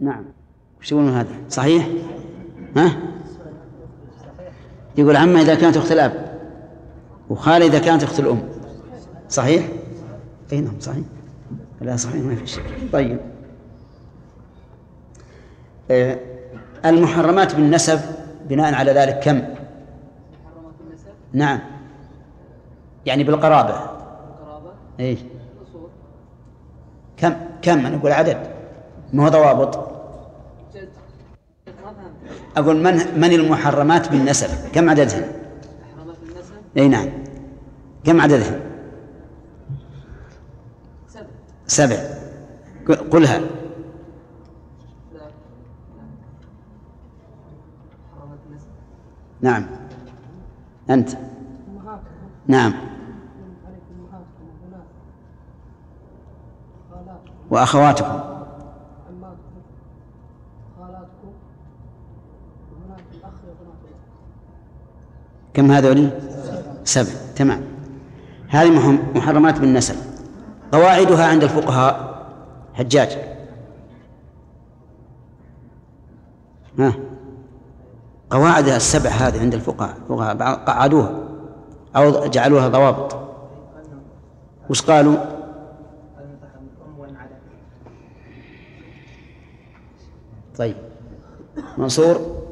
نعم. وش يقولون هذا صحيح؟ ها؟ يقول عمة إذا كانت أخت الأب، وخالة إذا كانت أخت الأم. صحيح؟ أي نعم صحيح. لا صحيح ما في شيء. طيب المحرمات بالنسب بناء على ذلك كم؟ محرمات النسب؟ نعم يعني بالقرابة. القرابة؟ إيه الأصول. كم أنا أقول عدد ما هو ضوابط. جد ما فهمت. أقول من المحرمات بالنسب كم عددهن؟ محرمات النسب؟ أي نعم كم عددهن؟ 7. قلها. لا. محرمات النسب. نعم أنت. نعم. وأخواتكم. كم هذولي؟ 7. تمام. هذه محرمات بالنسب. قواعدها عند الفقهاء حجاج. قواعدها 7 هذه عند الفقهاء قعدوها أو جعلوها ضوابط. وش قالوا؟ طيب منصور.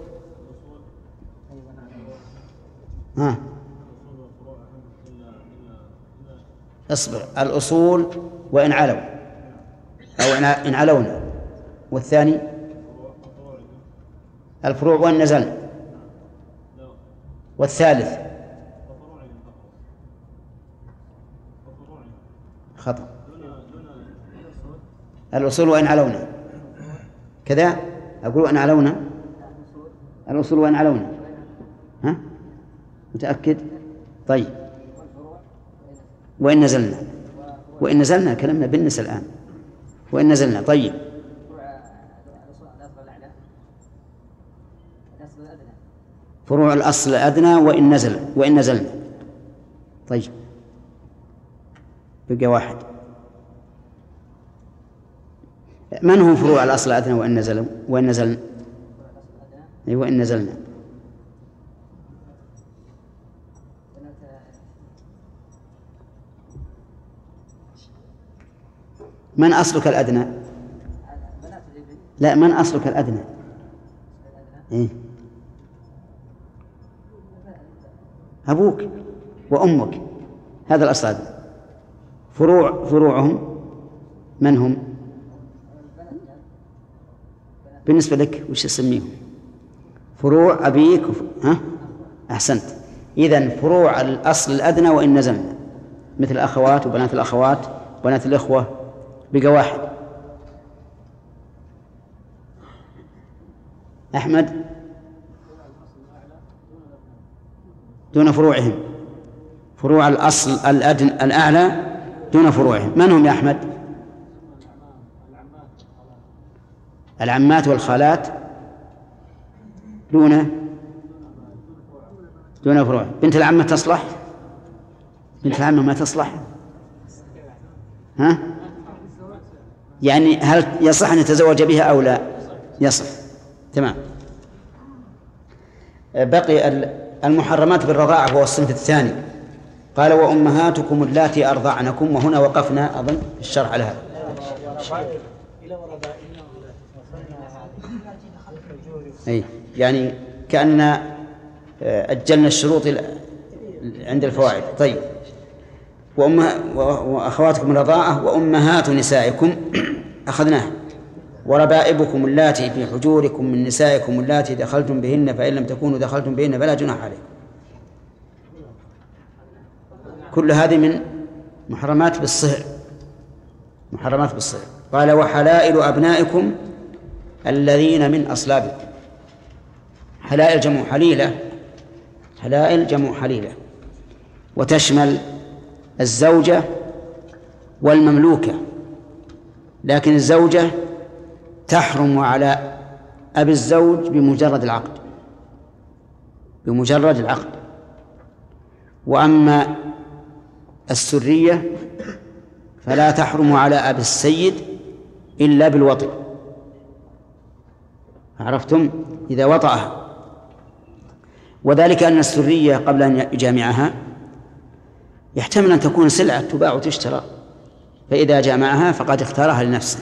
اصبر. الأصول وإن علوا أو إن علونا. والثاني الفروع وإن نزلنا. والثالث خطأ. الأصول وإن علونا كذا. أقول وإن علونا. الأصول وإن علونا. ها متأكد؟ طيب وإن نزلنا. وإن نزلنا كلامنا بالنسبة الآن. وإن نزلنا. طيب فروع الأصل الأدنى وإن نزلنا. طيب بقى واحد. من هم فروع الأصل الأدنى وإن نزلنا؟ أي وإن نزلنا. من أصلك الأدنى؟ لا من أصلك الأدنى؟ إيه؟ أبوك وأمك هذا الأصل الأدنى. فروعهم من هم بالنسبة لك؟ وش تسميهم؟ فروع أبيك أحسنت. إذن فروع الأصل الأدنى وإن نزلنا مثل الأخوات وبنات الأخوات وبنات الإخوة. بقى واحد. أحمد. دون فروعهم. فروع الأصل الأدنى الأعلى دون فروعهم. من هم يا أحمد؟ العمات والخالات دون فروعهم. بنت العمة تصلح؟ بنت العمة ما تصلح. ها يعني هل يصح أن يتزوج بها أو لا؟ يصح. تمام. بقي المحرمات بالرضاعة وهو الصنف الثاني. قال وأمهاتكم اللاتي أرضعنكم. وهنا وقفنا أظن الشرح على هذا. أي يعني كأن أجلنا الشروط عند الفوائد. طيب وأخواتكم الرضاعة وأمهات نسائكم أخذناها. وربائبكم اللاتي في حجوركم من نسائكم اللاتي دخلتم بهن فإن لم تكونوا دخلتم بهن فلا جناح عليكم. كل هذه من محرمات بالصهر. محرمات بالصهر. قال وحلائل أبنائكم الذين من أصلابكم. حلائل جمع حليلة. حلائل جمع حليلة وتشمل الزوجة والمملوكة. لكن الزوجة تحرم على أبي الزوج بمجرد العقد. بمجرد العقد. وأما السرية فلا تحرم على أبي السيد إلا بالوطء. عرفتم؟ إذا وطأها. وذلك أن السرية قبل أن يجامعها يحتمل أن تكون سلعة تباع وتشترى، فإذا جامعها فقد اختارها لنفسه.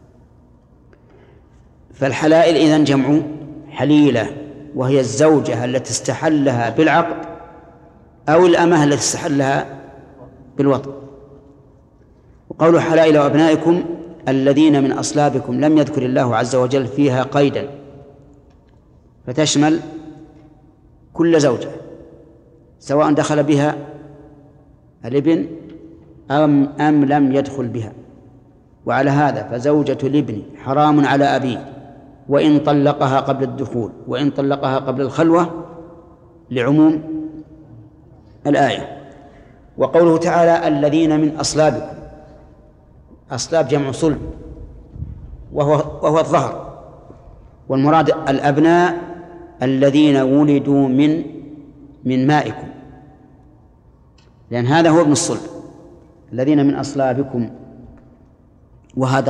فالحلائل إذن جمع حليلة، وهي الزوجة التي استحلها بالعقد أو الأمة التي استحلها بالوطء. وقول حلائل وأبنائكم الذين من أصلابكم لم يذكر الله عز وجل فيها قيدا، فتشمل كل زوجة سواء دخل بها الابن أم لم يدخل بها. وعلى هذا فزوجة الابن حرام على أبيه وإن طلقها قبل الدخول وإن طلقها قبل الخلوة لعموم الآية. وقوله تعالى الذين من أصلابكم، أصلاب جمع صلب وهو الظهر، والمراد الأبناء الذين ولدوا من مائكم، لأن هذا هو ابن الصلب، الذين من أصلابكم. وهذا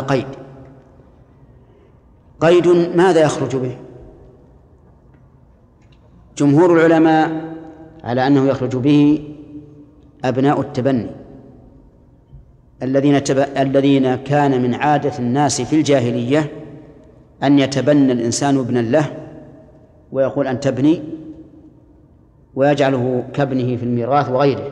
قيد ماذا يخرج به؟ جمهور العلماء على أنه يخرج به أبناء التبني الذين كان من عادة الناس في الجاهلية أن يتبنى الإنسان ابنا له ويقول أن تبني، ويجعله كابنه في الميراث وغيره.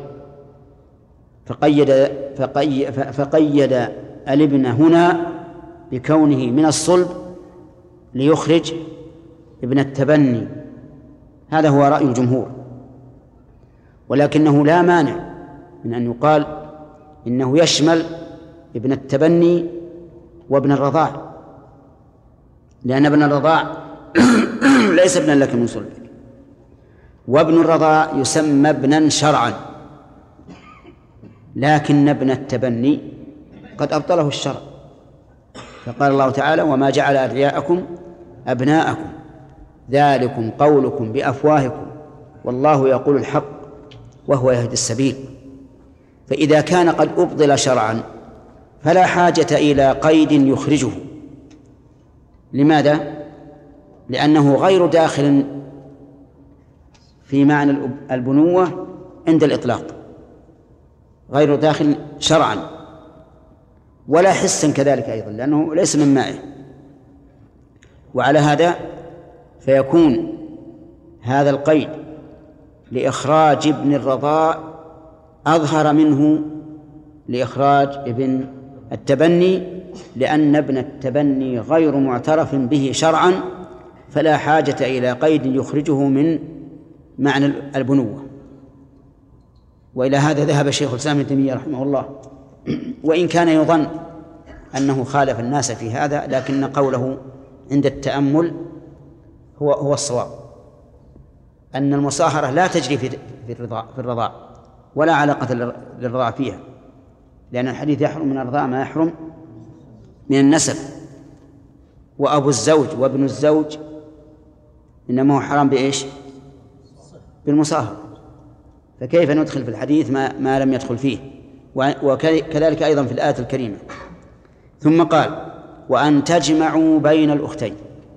فقيد الابن هنا بكونه من الصلب ليخرج ابن التبني. هذا هو رأي الجمهور، ولكنه لا مانع من أن يقال إنه يشمل ابن التبني وابن الرضاع، لأن ابن الرضاع ليس ابنا لك من صلبك، وابن الرضاع يسمى ابنا شرعا، لكن ابن التبني قد أبطله الشرع. فقال الله تعالى وما جعل أدعياءكم أبناءكم ذلكم قولكم بأفواهكم والله يقول الحق وهو يهدي السبيل. فإذا كان قد أبطل شرعا فلا حاجة إلى قيد يخرجه. لماذا؟ لأنه غير داخل في معنى البنوة عند الإطلاق، غير داخل شرعا ولا حسا كذلك أيضا، لأنه ليس من مائه. وعلى هذا فيكون هذا القيد لإخراج ابن الرضاع أظهر منه لإخراج ابن التبني، لأن ابن التبني غير معترف به شرعا، فلا حاجة إلى قيد يخرجه من معنى البنوة. وإلى هذا ذهب شيخ الإسلام ابن تيمية رحمه الله، وإن كان يظن أنه خالف الناس في هذا، لكن قوله عند التأمل هو الصواب، أن المصاهرة لا تجري في الرضاع ولا علاقة للرضاع فيها، لأن الحديث يحرم من الرضاع ما يحرم من النسب، وأبو الزوج وابن الزوج إنما هو حرام بإيش؟ بالمصاهرة. فكيف ندخل في الحديث ما لم يدخل فيه؟ وكذلك أيضا في الآية الكريمة. ثم قال وأن تجمعوا بين الأختين.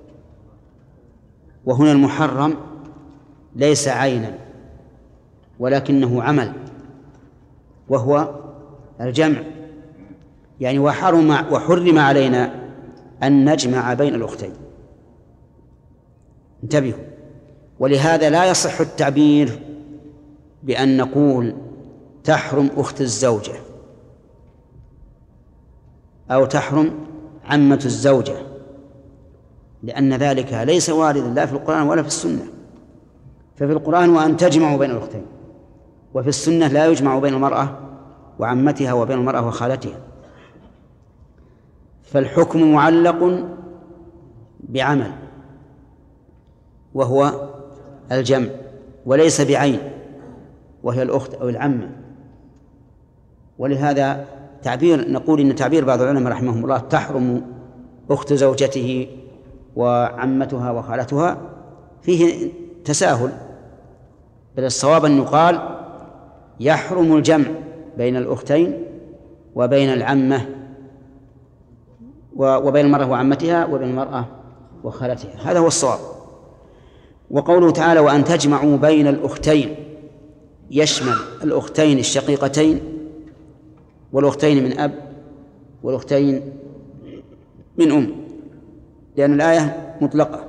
وهنا المحرم ليس عينا ولكنه عمل، وهو الجمع، يعني وحرم علينا أن نجمع بين الأختين. انتبهوا، ولهذا لا يصح التعبير بأن نقول تحرم أخت الزوجة أو تحرم عمة الزوجة، لأن ذلك ليس واردا لا في القرآن ولا في السنة. ففي القرآن وأن تجمعوا بين الأختين، وفي السنة لا يجمع بين المرأة وعمتها وبين المرأة وخالتها. فالحكم معلق بعمل وهو الجمع، وليس بعين وهي الأخت أو العمة. ولهذا نقول إن تعبير بعض العلماء رحمهم الله تحرم أخت زوجته وعمتها وخالتها فيه تساهل، بل الصواب أن يقال يحرم الجمع بين الأختين وبين العمة وبين المرأة وعمتها وبين المرأة وخالتها، هذا هو الصواب. وقوله تعالى وأن تجمعوا بين الأختين يشمل الأختين الشقيقتين والأختين من أب والأختين من أم، لأن الآية مطلقة.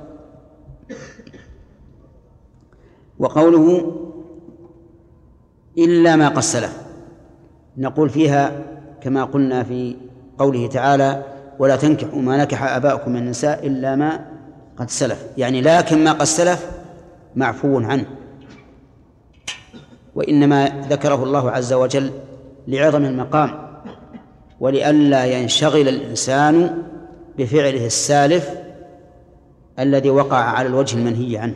وقوله إلا ما قد سلف، نقول فيها كما قلنا في قوله تعالى ولا تنكحوا ما نكح آباؤكم من النساء إلا ما قد سلف، يعني لكن ما قد سلف معفو عنه، وإنما ذكره الله عز وجل لعظم المقام ولئلا ينشغل الإنسان بفعله السالف الذي وقع على الوجه المنهي عنه.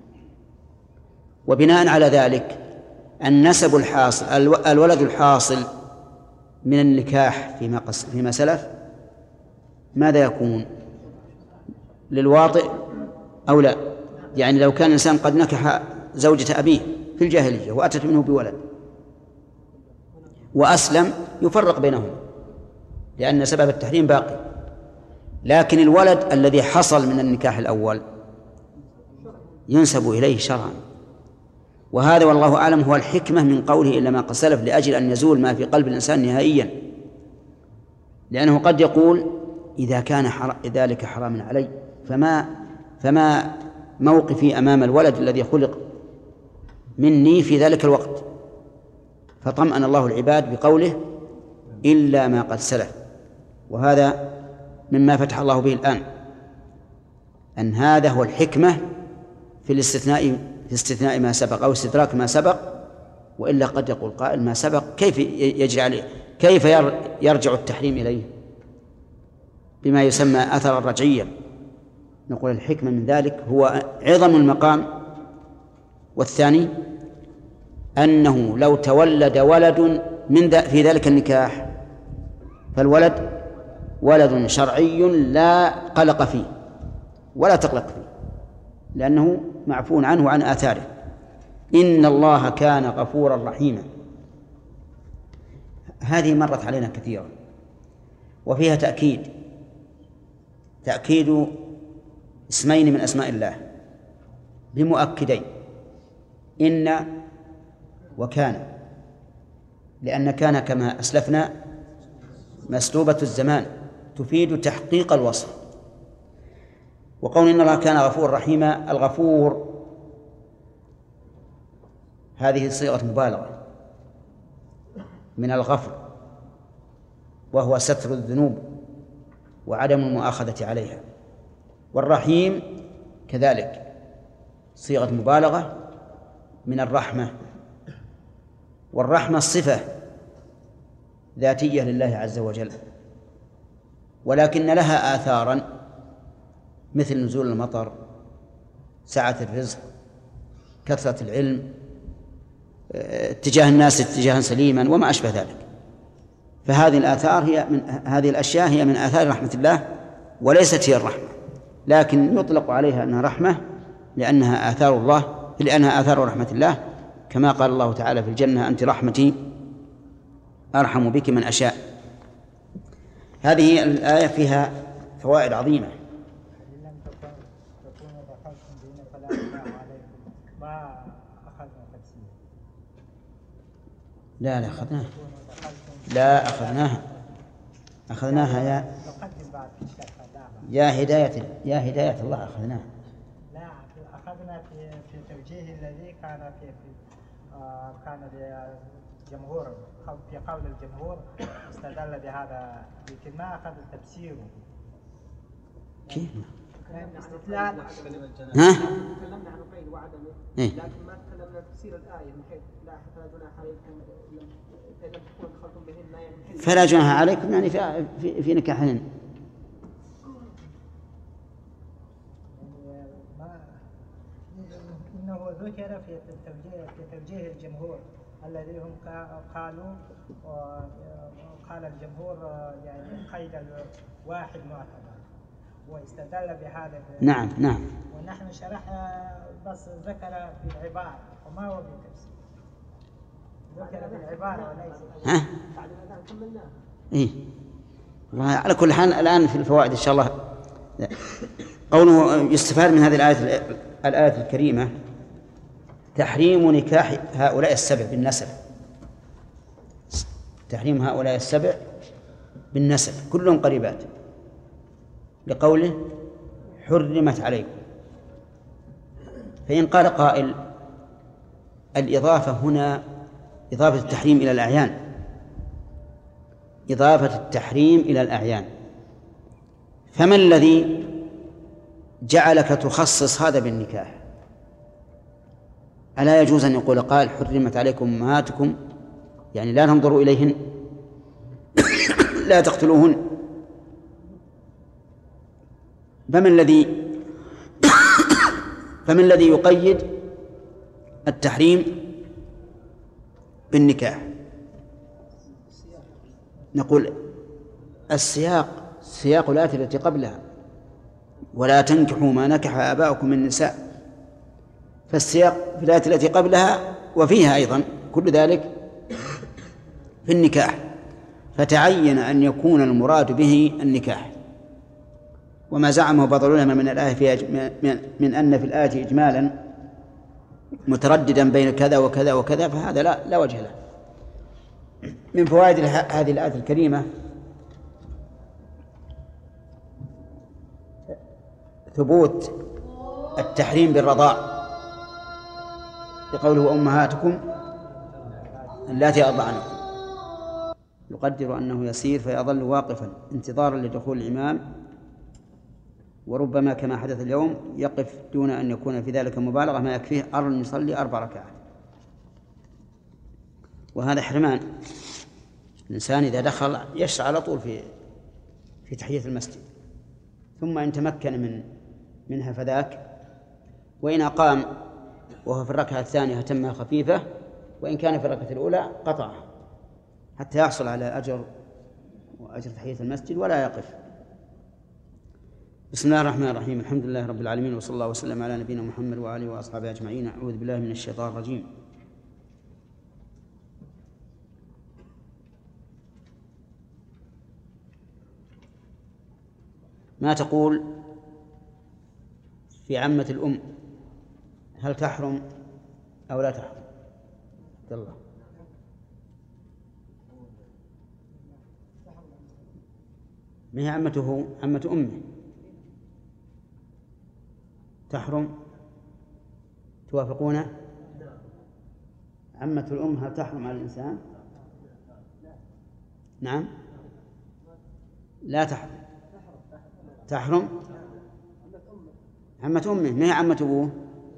وبناء على ذلك النسب الحاصل الولد الحاصل من النكاح فيما سلف ماذا يكون؟ للواطئ أو لا؟ يعني لو كان الإنسان قد نكح زوجة أبيه في الجاهلية وأتت منه بولد وأسلم يفرق بينهم لأن سبب التحريم باقي، لكن الولد الذي حصل من النكاح الأول ينسب إليه شرعا، وهذا والله أعلم هو الحكمة من قوله إلا ما قد سلف، لأجل أن يزول ما في قلب الإنسان نهائيا، لأنه قد يقول إذا كان ذلك حراما علي فما موقفي أمام الولد الذي خلق مني في ذلك الوقت. فطمأن الله العباد بقوله إلا ما قد سلف، وهذا مما فتح الله به الآن، أن هذا هو الحكمة في استثناء ما سبق أو استدراك ما سبق. وإلا قد يقول قائل ما سبق كيف يجري عليه، كيف يرجع التحريم إليه بما يسمى أثرا رجعيا؟ نقول الحكمة من ذلك هو عظم المقام، والثاني أنه لو تولد ولد في ذلك النكاح فالولد ولد شرعي لا قلق فيه ولا تقلق فيه، لأنه معفو عنه وعن آثاره. إن الله كان غفورا رحيما، هذه مرت علينا كثيرا وفيها تأكيد اسمين من أسماء الله بمؤكدين إن وكان، لأن كان كما أسلفنا مسلوبة الزمان تفيد تحقيق الوصف. وقول إن الله كان غفور رحيما، الغفور هذه صيغة مبالغة من الغفر، وهو ستر الذنوب وعدم المؤاخذة عليها، والرحيم كذلك صيغة مبالغة من الرحمة، والرحمة صفة ذاتية لله عز وجل، ولكن لها آثارا مثل نزول المطر، سعة الرزق، كثرة العلم، اتجاه الناس اتجاها سليما وما أشبه ذلك. فهذه الآثار هذه الأشياء هي من آثار رحمة الله وليست هي الرحمة، لكن يطلق عليها أنها رحمة لأنها آثار رحمة الله، كما قال الله تعالى في الجنة أنت رحمتي أرحم بك من أشاء. هذه الآية فيها فوائد عظيمة. لا أخذناها يا هداية الله أخذناها. لا أخذنا في توجيه الذي كان كان الجمهور في قول الجمهور استدل بهذا، لكن ما أخذ تفسيره. كيف؟ استدلال. ها؟ تكلمنا عن القيد وعدمه، لكن ما تكلمنا تفسير الآية من حيث لا فلا جناح عليكم إن لم تكونوا دخلتم بهن، يعني فلا جناح عليكم يعني في نكاحهن. إنه ذكر في توجيه الجمهور الذي هم قالوا، قال الجمهور يعني قيد الواحد معتبر واستدل بهذا. نعم. ونحن شرحنا بس ذكر بالعبارة وما هو بالتفسير، ذكر بالعبارة وليس. ها؟ بعد ما كملناه. إيه. على كل حال الآن في الفوائد إن شاء الله قوله يستفاد من هذه الآية الكريمة تحريم نكاح هؤلاء السبع بالنسب. تحريم هؤلاء السبع بالنسب كلهم قريبات، لقوله حرمت عليكم. فإن قال قائل الإضافة هنا إضافة التحريم إلى الأعيان، إضافة التحريم إلى الأعيان، فما الذي جعلك تخصص هذا بالنكاح؟ ألا يجوز أن يقول قال حرمت عليكم أمهاتكم، يعني لا تنظروا إليهن لا تقتلوهن؟ فما الذي يقيد التحريم بالنكاح؟ نقول سياق الآية التي قبلها ولا تنكحوا ما نكح آباؤكم من النساء، فالسياق في الآية التي قبلها وفيها أيضا كل ذلك في النكاح، فتعين أن يكون المراد به النكاح. وما زعمه بعض العلماء من الآية من أن في الآية إجمالا مترددا بين كذا وكذا وكذا، فهذا لا وجه له. من فوائد هذه الآية الكريمة ثبوت التحريم بالرضاع، لقوله وأمهاتكم اللاتي أرضعنكم، يقدر أنه يسير فيظل واقفا انتظارا لدخول الإمام، وربما كما حدث اليوم يقف دون أن يكون في ذلك مبالغة، ما يكفيه أن يصلي 4 ركعات. وهذا حرمان. الإنسان إذا دخل يشرع على طول في تحية المسجد، ثم إن تمكن منها فذاك، وإن أقام وهو في الركعة الثانية أتمها خفيفة، وإن كان في الركعة الأولى قطعها حتى يحصل على أجر تحية المسجد ولا يقف. بسم الله الرحمن الرحيم. الحمد لله رب العالمين، وصلى الله وسلم على نبينا محمد وآله وأصحابه أجمعين. أعوذ بالله من الشيطان الرجيم. ما تقول في عمة الأم؟ هل تحرم أو لا تحرم؟ عبد الله. ما هي عمته؟ عمة أمه تحرم؟ توافقونه؟ عمة الأم هل تحرم على الإنسان؟ نعم لا تحرم. تحرم عمة أمه، ما هي عمة أبوه؟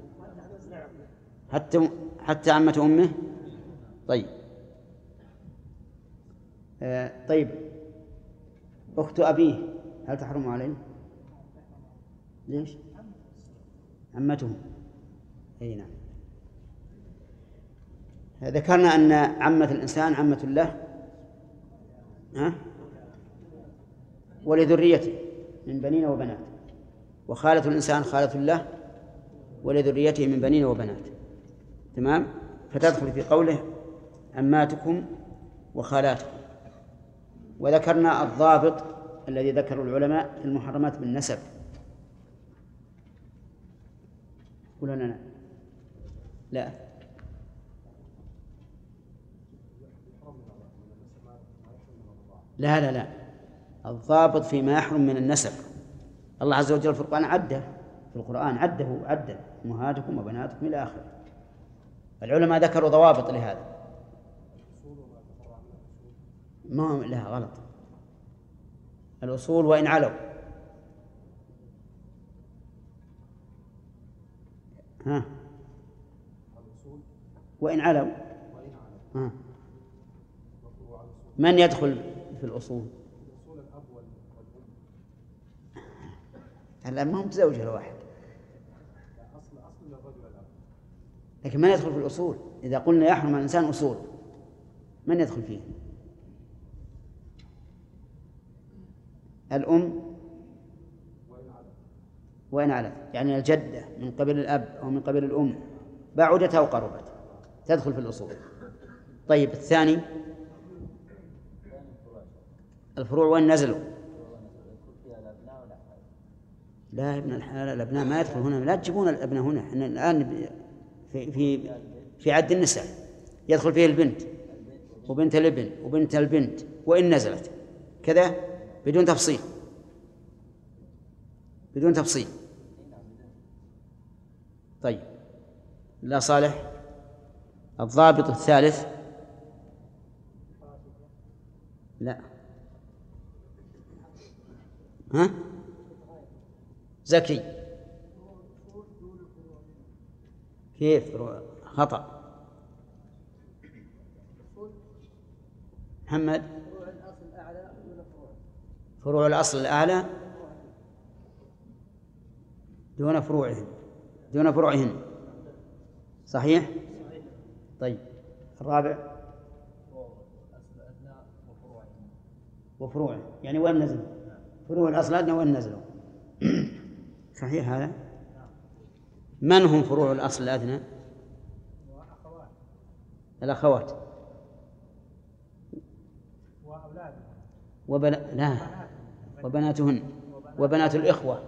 حتى عمة أمه. طيب طيب أخت أبيه هل تحرم عليه؟ ليش؟ عمته. أي نعم. ذكرنا أن عمة الإنسان عمة له ولذريته من بنين وبنات، وخالة الإنسان خالة له ولذريته من بنين وبنات. تمام؟ فتدخل في قوله عماتكم وخالاتكم. وذكرنا الضابط الذي ذكره العلماء في المحرمات بالنسب. قولوا لنا. لا لا لا لا، الضابط فيما يحرم من النسب. الله عز وجل في القرآن عده أمهاتكم وبناتكم إلى آخره. العلماء ذكروا ضوابط لهذا. ما لها غلط. الأصول وإن علوا. وإن علوا. من يدخل في الأصول؟ الآن ما هم متزوجة الواحد، لكن من يدخل في الأصول؟ إذا قلنا يحرم على الإنسان أصول، من يدخل فيه؟ الأم وإن علت، يعني الجدة من قبل الأب أو من قبل الأم، بعدت أو قربت، تدخل في الأصول. طيب الثاني الفروع وإن نزلوا. لا ابن الحلال الأبناء ما يدخل هنا، لا تجيبون الأبناء هنا. احنا الآن في عد النساء يدخل فيه البنت وبنت الابن وبنت البنت وإن نزلت كذا بدون تفصيل، بدون تفصيل. طيب لا صالح. الضابط الثالث لا ها زكي كيف خطأ محمد؟ فروع الأصل الأعلى دون فروعهن، دون فروعهن، صحيح؟ طيب الرابع وفروعه، يعني وين نزل فروع الأصل الأدنى وين نزلوا. صحيح هذا. من هم فروع الأصل الأدنى؟ الأخوات لا وبناتهن وبنات الإخوة،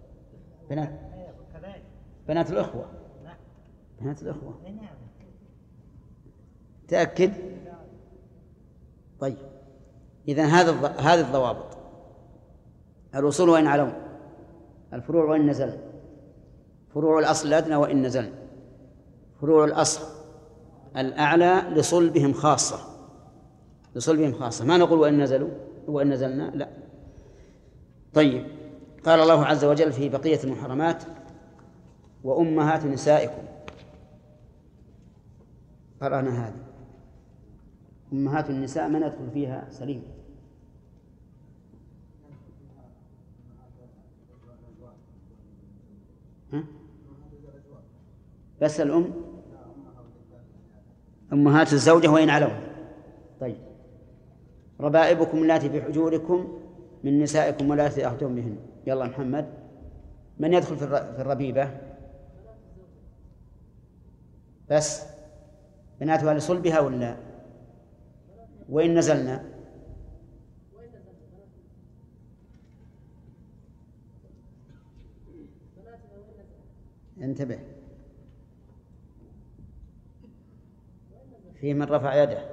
بنات الإخوة، بنات الإخوة. تأكد. طيب إذن هذه الضوابط: الأصول وإن علوا، الفروع وإن نزل، فروع الأصل الأدنى وإن نزل، فروع الأصل الأعلى لصلبهم خاصة، لصلبهم خاصة، ما نقول وإن نزلوا وإن نزلنا، لا. طيب قال الله عز وجل في بقية المحرمات: وأمهات نسائكم. قرأنا هذا. أمهات النساء من يدخل فيها سليم؟ ها؟ بس الأم، أمهات الزوجة وإن علوا. طيب ربائبكم اللاتي في حجوركم من نسائكم واللاتي أخذتم بهن. يلا محمد، من يدخل في الربيبة؟ بس بناتها لصلبها ولا وإن نزلنا؟ انتبه، في من رفع يده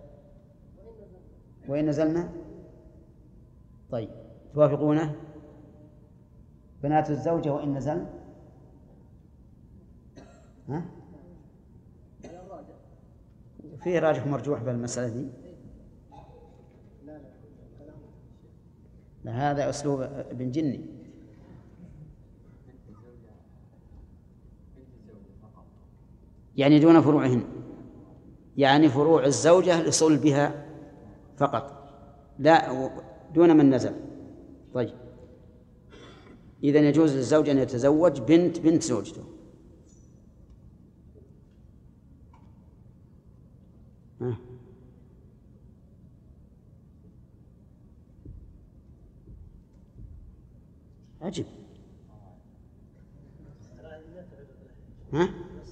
وإن نزلنا. طيب توافقونه؟ بنات الزوجة وإن نزل، ها؟ فيه راجح مرجوح بالمسألة دي. لا هذا أسلوب ابن جني. يعني دون فروعهن، يعني فروع الزوجة لصلبها فقط، لا دون من نزل. طيب إذن يجوز للزوج أن يتزوج بنت زوجته. عجب. ها؟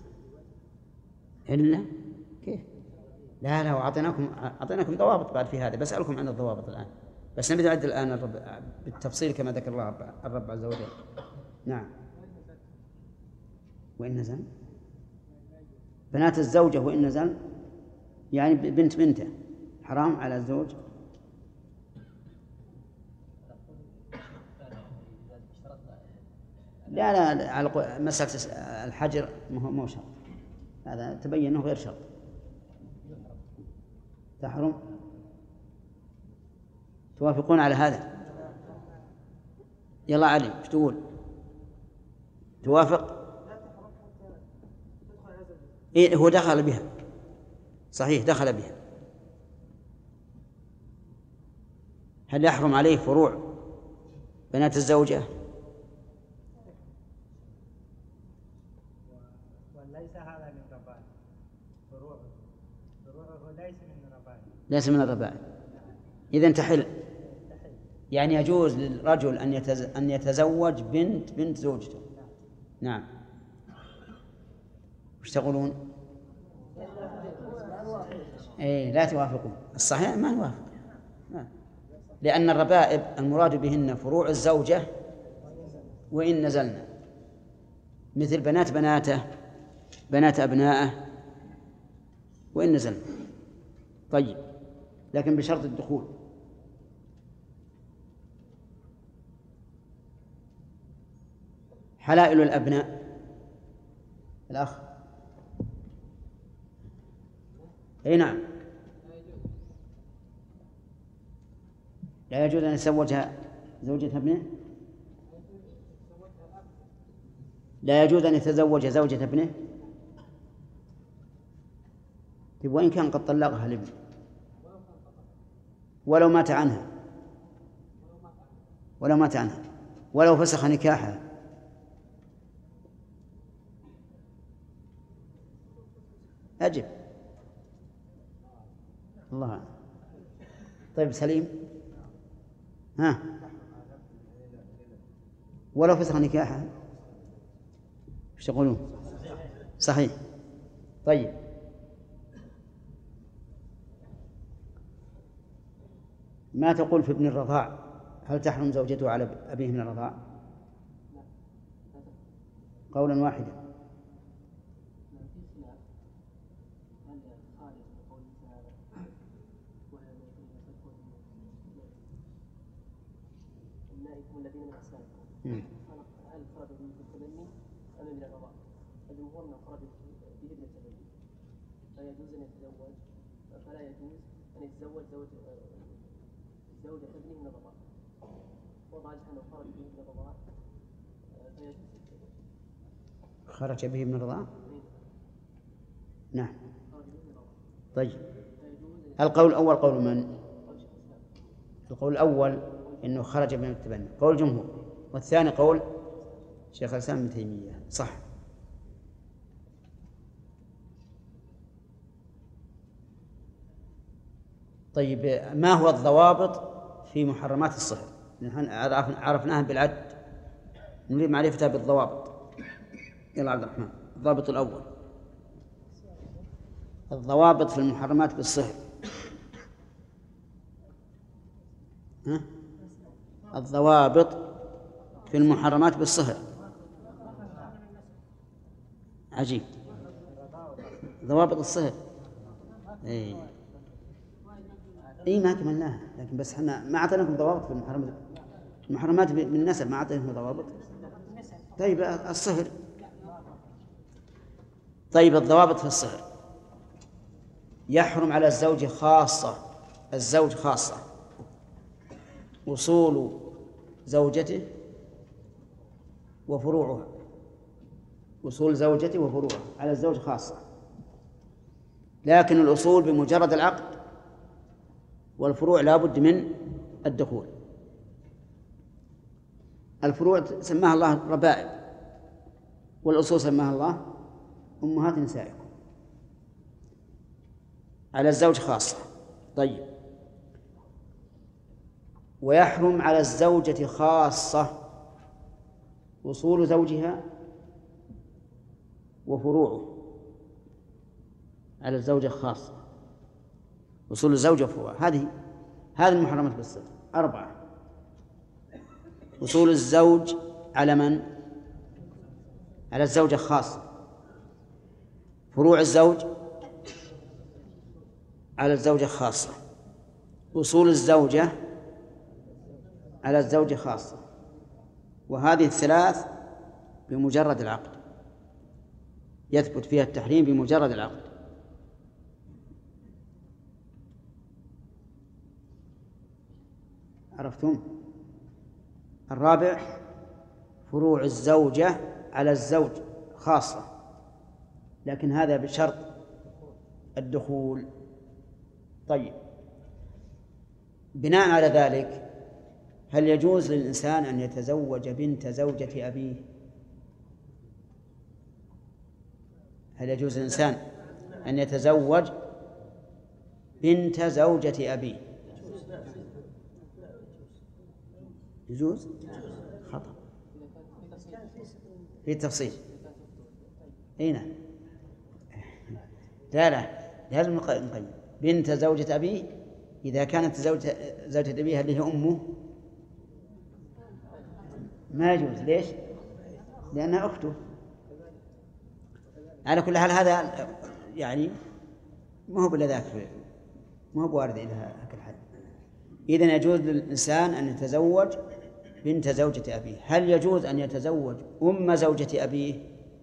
إلا كيف؟ لا وأعطيناكم ضوابط بعد في هذا، بسألكم عن الضوابط الآن، بس نبدأ نعد الآن بالتفصيل كما ذكر الله الرب عز وجل. نعم. وإن نزل بنات الزوجة وإن نزل يعني بنته حرام على الزوج. لا على مسألة الحجر مو شرط، هذا تبين أنه غير شرط. تحرم. توافقون على هذا؟ يلا علي ايش تقول؟ توافق؟ إيه هو دخل بها، صحيح دخل بها. هل يحرم عليه فروع بنات الزوجة؟ وليس هذا من ربائب، فروعه ليس من ربائب، ليس من الربائب. إذن تحل. يعني يجوز للرجل أن يتزوج بنت زوجته. نعم. وش تقولون؟ إيه لا توافقون. الصحيح ما نوافق، لأن الربائب المراد بهن فروع الزوجة وإن نزلنا، مثل بنات بناته، بنات أبناءه، وإن نزلنا. طيب، لكن بشرط الدخول. حلائل الأبناء، الأخ، أي نعم، لا يجوز أن يتزوجها زوجة ابنه، لا يجوز أن يتزوج زوجة ابنه، وإن كان قد طلقها الابن ولو مات عنها، ولو مات عنها، ولو فسخ نكاحها. أجب الله. طيب سليم، ها، ولو فسخ نكاحها ايش تقولون؟ صحيح. طيب، ما تقول في ابن الرضاع؟ هل تحرم زوجته على أبيه من الرضاع؟ قولا واحدا. الذين من أسلافكم هل خرج بالتبني أم من الرضاع؟ الجمهور أنه خرج بابن التبني، فيجوز أن يتزوج، فلا يجوز أن يتزوج زوجة ابنه من الرضاع، والراجح أنه خرج به من الرضاع فيجوز. خرج به من الرضاع؟ نعم. طيب، القول الأول قول من؟ القول الأول إنه خرج من التبني، قول الجمهور، والثاني قول شيخ الإسلام ابن تيمية. صح. طيب، ما هو الضوابط في محرمات الصهر؟ نحن عرفناها بالعد، نريد معرفتها بالضوابط. يلا عبد الرحمن، الضابط الأول، الضوابط في المحرمات بالصهر. ها؟ الضوابط في المحرمات بالصهر. عجيب، ضوابط الصهر. اي ما كملناها، لكن بس احنا ما اعطيناكم ضوابط في المحرمات. المحرمات بالنسب ما اعطيناكم ضوابط. طيب، الصهر. طيب، الضوابط في الصهر: يحرم على الزوج خاصة، الزوج خاصة، وصول زوجته وفروعها، وصول زوجته وفروعها على الزوج خاصة، لكن الأصول بمجرد العقد، والفروع لا بد من الدخول. الفروع سماها الله ربائب، والأصول سماها الله أمهات نسائكم، على الزوج خاصة. طيب، ويحرم على الزوجة خاصة وصول زوجها وفروعه، على الزوجة خاصة وصول الزوجة وفروعه. هذه المحرمات بالصهر 4: وصول الزوج على من؟ على الزوجة خاصة. فروع الزوج على الزوجة خاصة. وصول الزوجة على الزوجة خاصة. وهذه الثلاث بمجرد العقد، يثبت فيها التحريم بمجرد العقد. عرفتم؟ الرابع: فروع الزوجة على الزوج خاصة، لكن هذا بشرط الدخول. طيب، بناء على ذلك، هل يجوز للإنسان أن يتزوج بنت زوجة أبيه؟ هل يجوز للإنسان أن يتزوج بنت زوجة أبيه؟ يجوز؟ خطأ، في تفصيل. نعم، لا لازم نقيم. بنت زوجة أبيه إذا كانت زوجة أبيه اللي هي أمه ما يجوز. ليش؟ لأنها أخته. على كل حال هذا يعني ما هو بلذاك، ما هو بوارد إلى هذا الحد. إذن يجوز للإنسان أن يتزوج بنت زوجة أبيه. هل يجوز أن يتزوج أم زوجة أبيه؟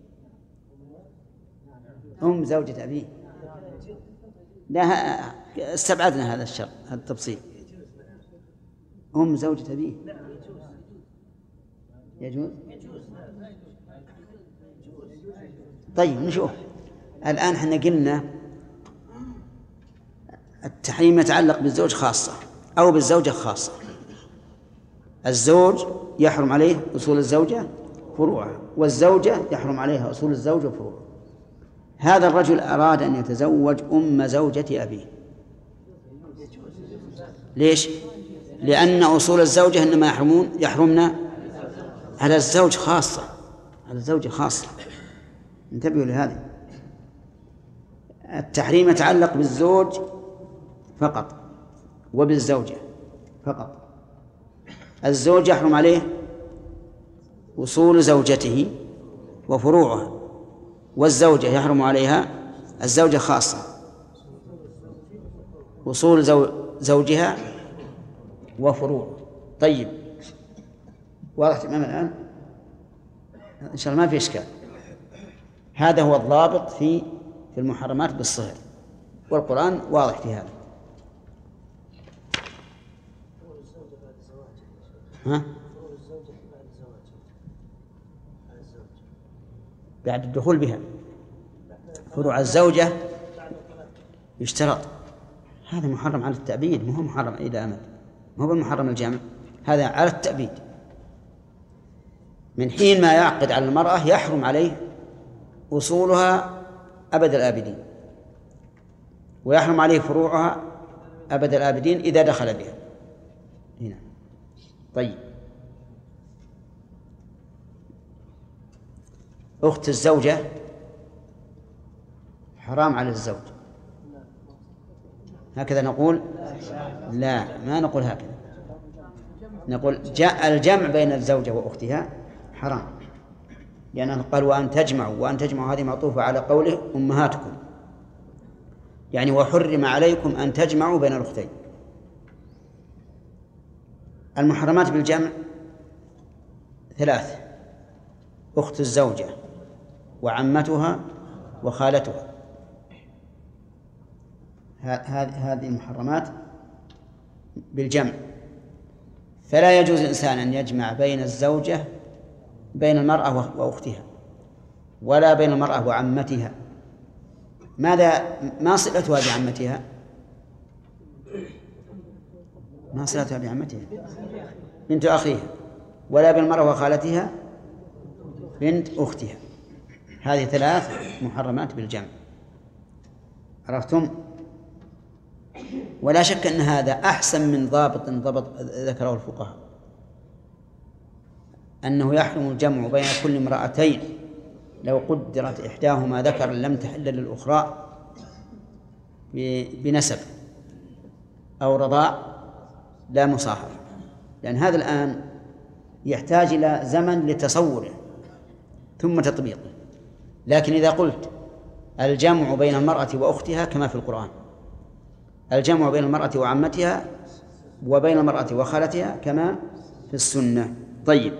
أم زوجة أبيه لا، استبعدنا هذا الشرط، هذا التفصيل. أم زوجة أبيه يجوز. طيب نشوف الآن. احنا قلنا التحريم يتعلق بالزوج خاصة أو بالزوجة خاصة. الزوج يحرم عليه أصول الزوجة فروعها، والزوجة يحرم عليها أصول الزوج وفروعها. هذا الرجل أراد أن يتزوج أم زوجة أبيه. ليش؟ لأن أصول الزوجة إنما يحرمنا على الزوج خاصة، على الزوجة خاصة. انتبهوا لهذا. التحريم يتعلق بالزوج فقط وبالزوجة فقط. الزوج يحرم عليه أصول زوجته وفروعها، والزوجة يحرم عليها الزوجة خاصة أصول زوجها وفروعها. طيب واضح تماما الآن؟ إن شاء الله ما في إشكال. هذا هو الضابط في المحرمات بالصهر، والقرآن واضح في هذا. ها؟ بعد الدخول بها فروع الزوجة يشترط. هذا محرم على التأبيد، ما هو محرم إلى أمد، ما هو محرم الجامع، هذا على التأبيد. من حين ما يعقد على المرأة يحرم عليه أصولها أبد الآبدين، ويحرم عليه فروعها أبد الآبدين إذا دخل بها هنا. طيب أخت الزوجة حرام على الزوج، هكذا نقول؟ لا، ما نقول هكذا، نقول جاء الجمع بين الزوجة وأختها حرام، لأنه قال وأن تجمعوا هذه معطوفة على قوله أمهاتكم، يعني وحرم عليكم أن تجمعوا بين الأختين. المحرمات بالجمع ثلاث: أخت الزوجة وعمتها وخالتها. هذه المحرمات بالجمع. فلا يجوز الإنسان أن يجمع بين الزوجة بين المرأة وأختها، ولا بين المرأة وعمتها. ما صلتها بعمتها؟ ما صلتها بعمتها؟ بنت أخيها. ولا بين المرأة وخالتها؟ بنت أختها. هذه ثلاث محرمات بالجمع، عرفتم؟ ولا شك أن هذا أحسن من ضابط ذكره الفقهاء، أنه يحرم الجمع بين كل امرأتين لو قدرت إحداهما ذكر لم تحل للأخرى بنسب أو رضاع لا مصاهرة، لأن هذا الآن يحتاج إلى زمن لتصوره ثم تطبيقه. لكن إذا قلت الجمع بين المرأة وأختها كما في القرآن، الجمع بين المرأة وعمتها وبين المرأة وخالتها كما في السنة. طيب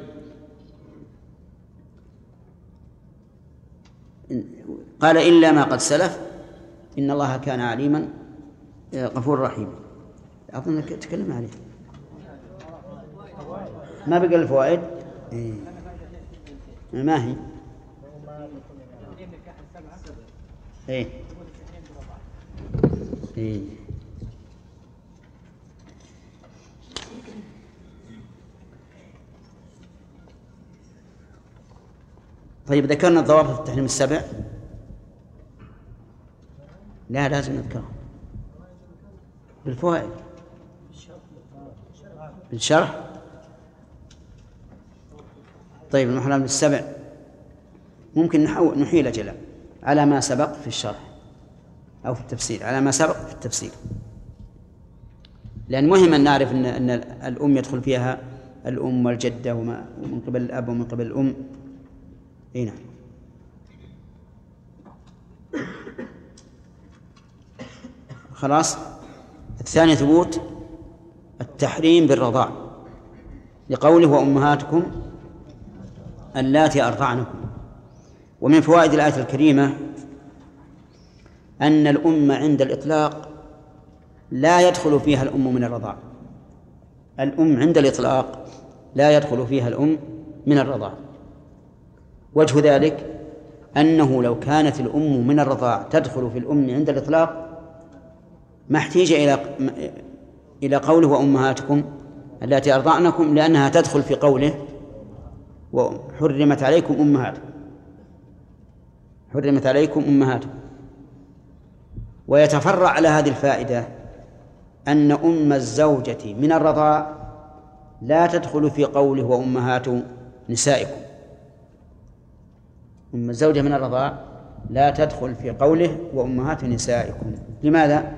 قال إلا ما قد سلف إن الله كان عليما غفورا رحيما. أظن تكلم عليه، ما بقى الفوائد. ما هي؟ إيه. طيب ذكرنا الضوابط التحريم السبع، لا لازم نذكرها بالفوائد بالشرح. طيب المحرم السبع ممكن نحيل أجل على ما سبق في الشرح أو في التفسير، على ما سبق في التفسير، لأن مهم أن نعرف أن الأم يدخل فيها الأم والجدة ومن قبل الأب ومن قبل الأم. نعم. خلاص. الثاني ثبوت التحريم بالرضاع لقوله وأمهاتكم اللاتي أرضعنكم. ومن فوائد الآية الكريمة أن الأم عند الإطلاق لا يدخل فيها الأم من الرضاع. الأم عند الإطلاق لا يدخل فيها الأم من الرضاع. وجه ذلك أنه لو كانت الأم من الرضاع تدخل في الأم عند الإطلاق ما احتيج إلى قوله وأمهاتكم التي أرضعنكم، لأنها تدخل في قوله وحرمت عليكم أمهاتكم، حرمت عليكم أمهاتكم. ويتفرع على هذه الفائدة أن أم الزوجة من الرضاع لا تدخل في قوله وأمهات نسائكم. أم الزوجة من الرضاع لا تدخل في قوله وأمهات نسائكم. لماذا؟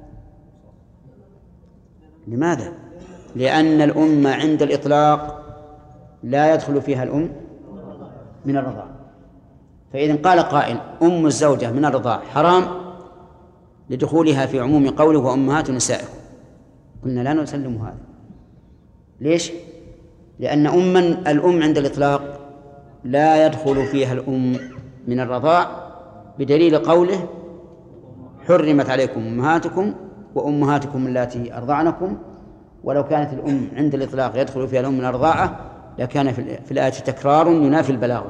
لأن الأم عند الإطلاق لا يدخل فيها الأم من الرضاع. فإذا قال قائل أم الزوجة من الرضاع حرام لدخولها في عموم قوله وأمهات نسائكم، قلنا لا نسلم هذا. ليش؟ لأن الأم عند الإطلاق لا يدخل فيها الأم من الرضاع بدليل قوله حرمت عليكم أمهاتكم وأمهاتكم اللاتي أرضعنكم. ولو كانت الأم عند الإطلاق يدخل فيها الأم من الرضاعة لكان في الآية تكرار ينافي البلاغة.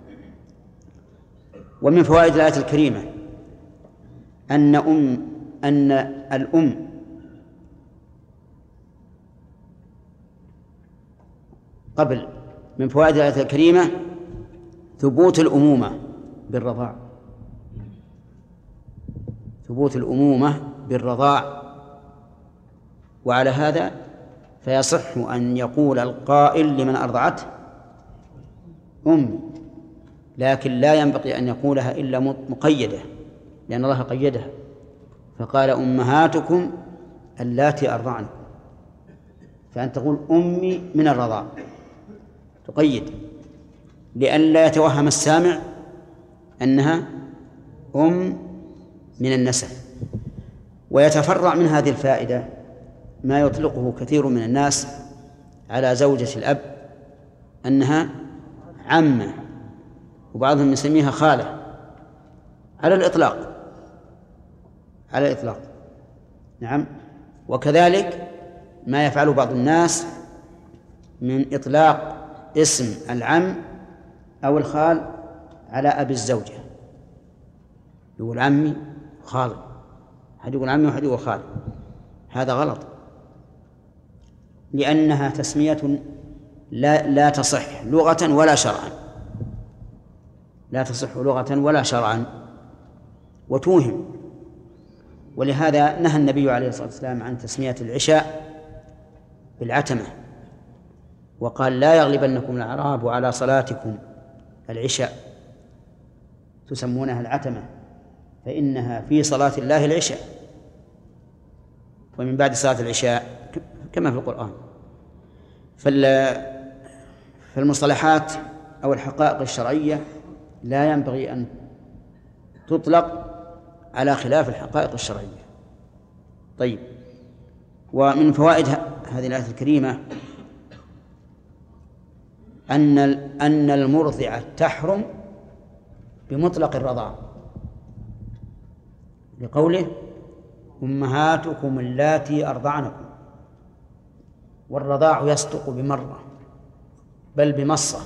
ومن فوائد الآية الكريمة أن الأم قبل من فوائد الآية الكريمة ثبوت الأمومة بالرضاع، ثبوت الأمومة بالرضاع. وعلى هذا فيصح أن يقول القائل لمن أرضعته أم، لكن لا ينبغي أن يقولها إلا مقيدة، لأن الله قيدها فقال أمهاتكم اللاتي أرضعنكم، فأن تقول أمي من الرضاع تقيد لئلا يتوهم السامع أنها أم من النسب. ويتفرع من هذه الفائدة ما يطلقه كثير من الناس على زوجة الأب أنها عمة، وبعضهم يسميها خالة على الإطلاق، على الإطلاق. نعم. وكذلك ما يفعل بعض الناس من إطلاق اسم العم أو الخال على أبي الزوجة، يقول عمي خالي، أحد يقول عمي وأحد يقول خالي. هذا غلط، لأنها تسمية لا تصح لغة ولا شرعا، لا تصح لغة ولا شرعا وتوهم. ولهذا نهى النبي عليه الصلاة والسلام عن تسمية العشاء بالعتمة، وقال لا يغلبنكم الأعراب على صلاتكم العشاء، تسمونها العتمة فإنها في صلاة الله العشاء، ومن بعد صلاة العشاء كما في القرآن. فالمصطلحات أو الحقائق الشرعية لا ينبغي أن تطلق على خلاف الحقائق الشرعية. طيب. ومن فوائد هذه الآية الكريمة أن المرضعة تحرم بمطلق الرضاع، لقوله أمهاتكم اللاتي أرضعنكم، والرضاع يصدق بمرة بل بمصة،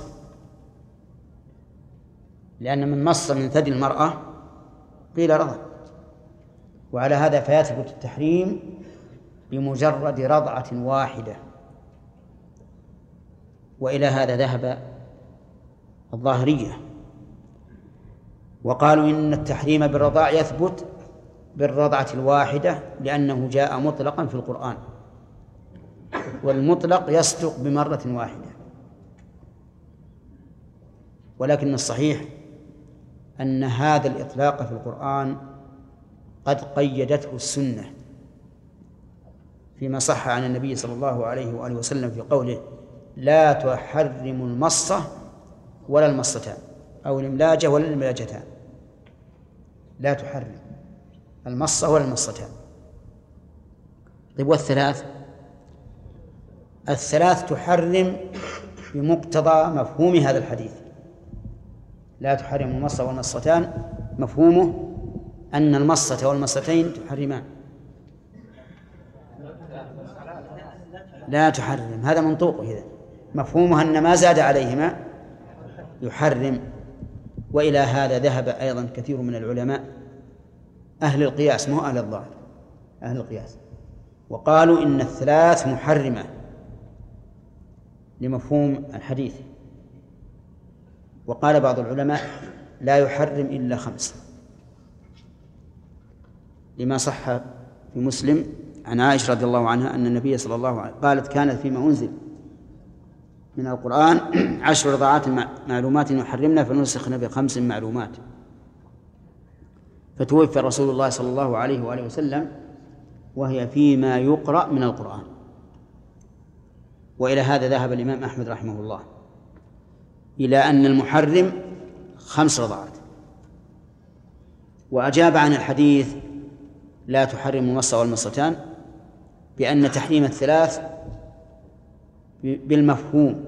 لأن من مص من ثدي المرأة قيل رضع. وعلى هذا فيثبت التحريم بمجرد رضعة واحدة. وإلى هذا ذهب الظاهرية وقالوا إن التحريم بالرضاع يثبت بالرضعة الواحدة لأنه جاء مطلقا في القرآن، والمطلق يصدق بمرة واحدة. ولكن الصحيح أن هذا الإطلاق في القرآن قد قيدته السنة فيما صح عن النبي صلى الله عليه وآله وسلم في قوله لا تحرم المصة ولا المصتان، أو الإملاجة ولا الإملاجتان، لا تحرم المصة ولا المصتان. طيب والثلاث؟ الثلاث تحرم بمقتضى مفهوم هذا الحديث. لا تحرم المصة والمصتان مفهومه أن المصة والمصتين تحرمان. لا تحرم، هذا منطوقه إذن، مفهومها أن ما زاد عليهما يحرم. وإلى هذا ذهب أيضا كثير من العلماء أهل القياس، مو أهل الظاهر، أهل القياس، وقالوا إن الثلاث محرمة لمفهوم الحديث. وقال بعض العلماء لا يحرم إلا 5، لما صح في مسلم عن عائشة رضي الله عنها أن النبي صلى الله عليه وسلم قالت كانت فيما أنزل من القرآن 10 رضعات معلومات يحرمنا فنسخن ب5 معلومات. فتوفي رسول الله صلى الله عليه وآله وسلم وهي فيما يقرأ من القرآن. وإلى هذا ذهب الإمام أحمد رحمه الله إلى أن المحرم 5 رضعات. وأجاب عن الحديث لا تحرم المصة والمصتان بأن تحريم الثلاث بالمفهوم،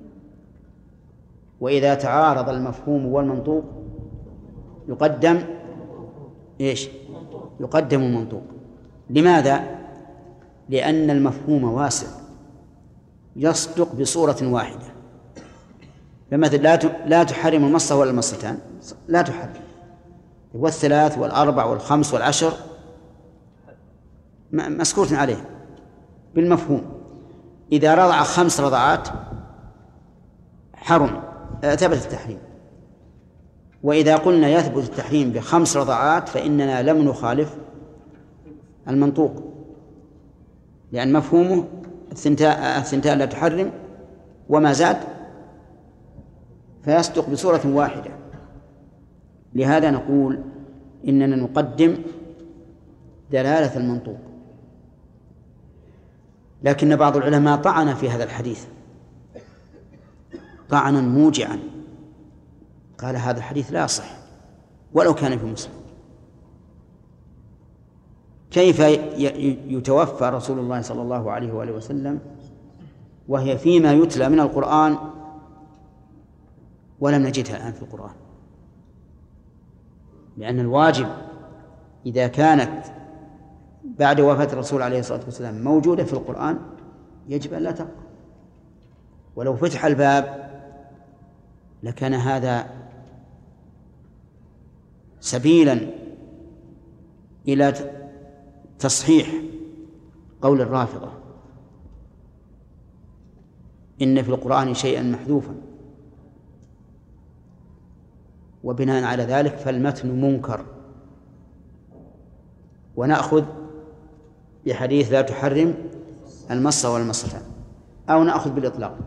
وإذا تعارض المفهوم والمنطوق يقدم إيش؟ يقدم المنطوق. لماذا؟ لأن المفهوم واسع يصدق بصورة واحدة. فمثل لا تحرم المصة ولا المصتان، لا تحرم، والثلاث والأربع والخمس والعشر مسكوت عليه بالمفهوم. إذا رضع 5 رضعات حرم، ثبت التحريم. وإذا قلنا يثبت التحريم ب5 رضعات فإننا لم نخالف المنطوق، لأن مفهومه الثنتان لا تحرم، وما زاد فيصدق بصورة واحدة. لهذا نقول إننا نقدم دلالة المنطوق. لكن بعض العلماء طعن في هذا الحديث طعنا موجعا، قال هذا الحديث لا يصح ولو كان في مسلم. كيف يتوفى رسول الله صلى الله عليه وآله وسلم وهي فيما يتلى من القرآن ولم نجدها الآن في القرآن؟ لأن الواجب إذا كانت بعد وفاة الرسول عليه الصلاة والسلام موجودة في القرآن يجب أن لا تبقى. ولو فتح الباب لكان هذا سبيلا إلى تصحيح قول الرافضة إن في القرآن شيئا محذوفا، وبناء على ذلك فالمتن منكر، ونأخذ بحديث لا تحرم المصة والمصتان، أو نأخذ بالإطلاق.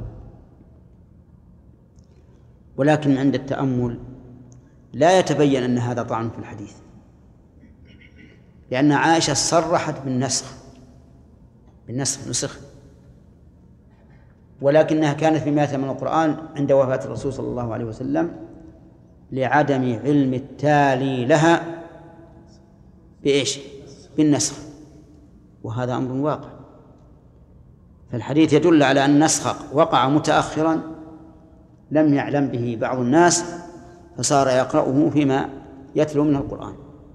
ولكن عند التأمل لا يتبين أن هذا طعن في الحديث، لأن عائشة صرحت بالنسخ نسخ، ولكنها كانت فيما يتلى من القرآن عند وفاة الرسول صلى الله عليه وسلم لعدم علم التالي لها بإيش؟ بالنسخ، وهذا أمر واقع. فالحديث يدل على أن النسخ وقع متأخرا لم يعلم به بعض الناس فصار يقرأه فيما يتلو من القرآن.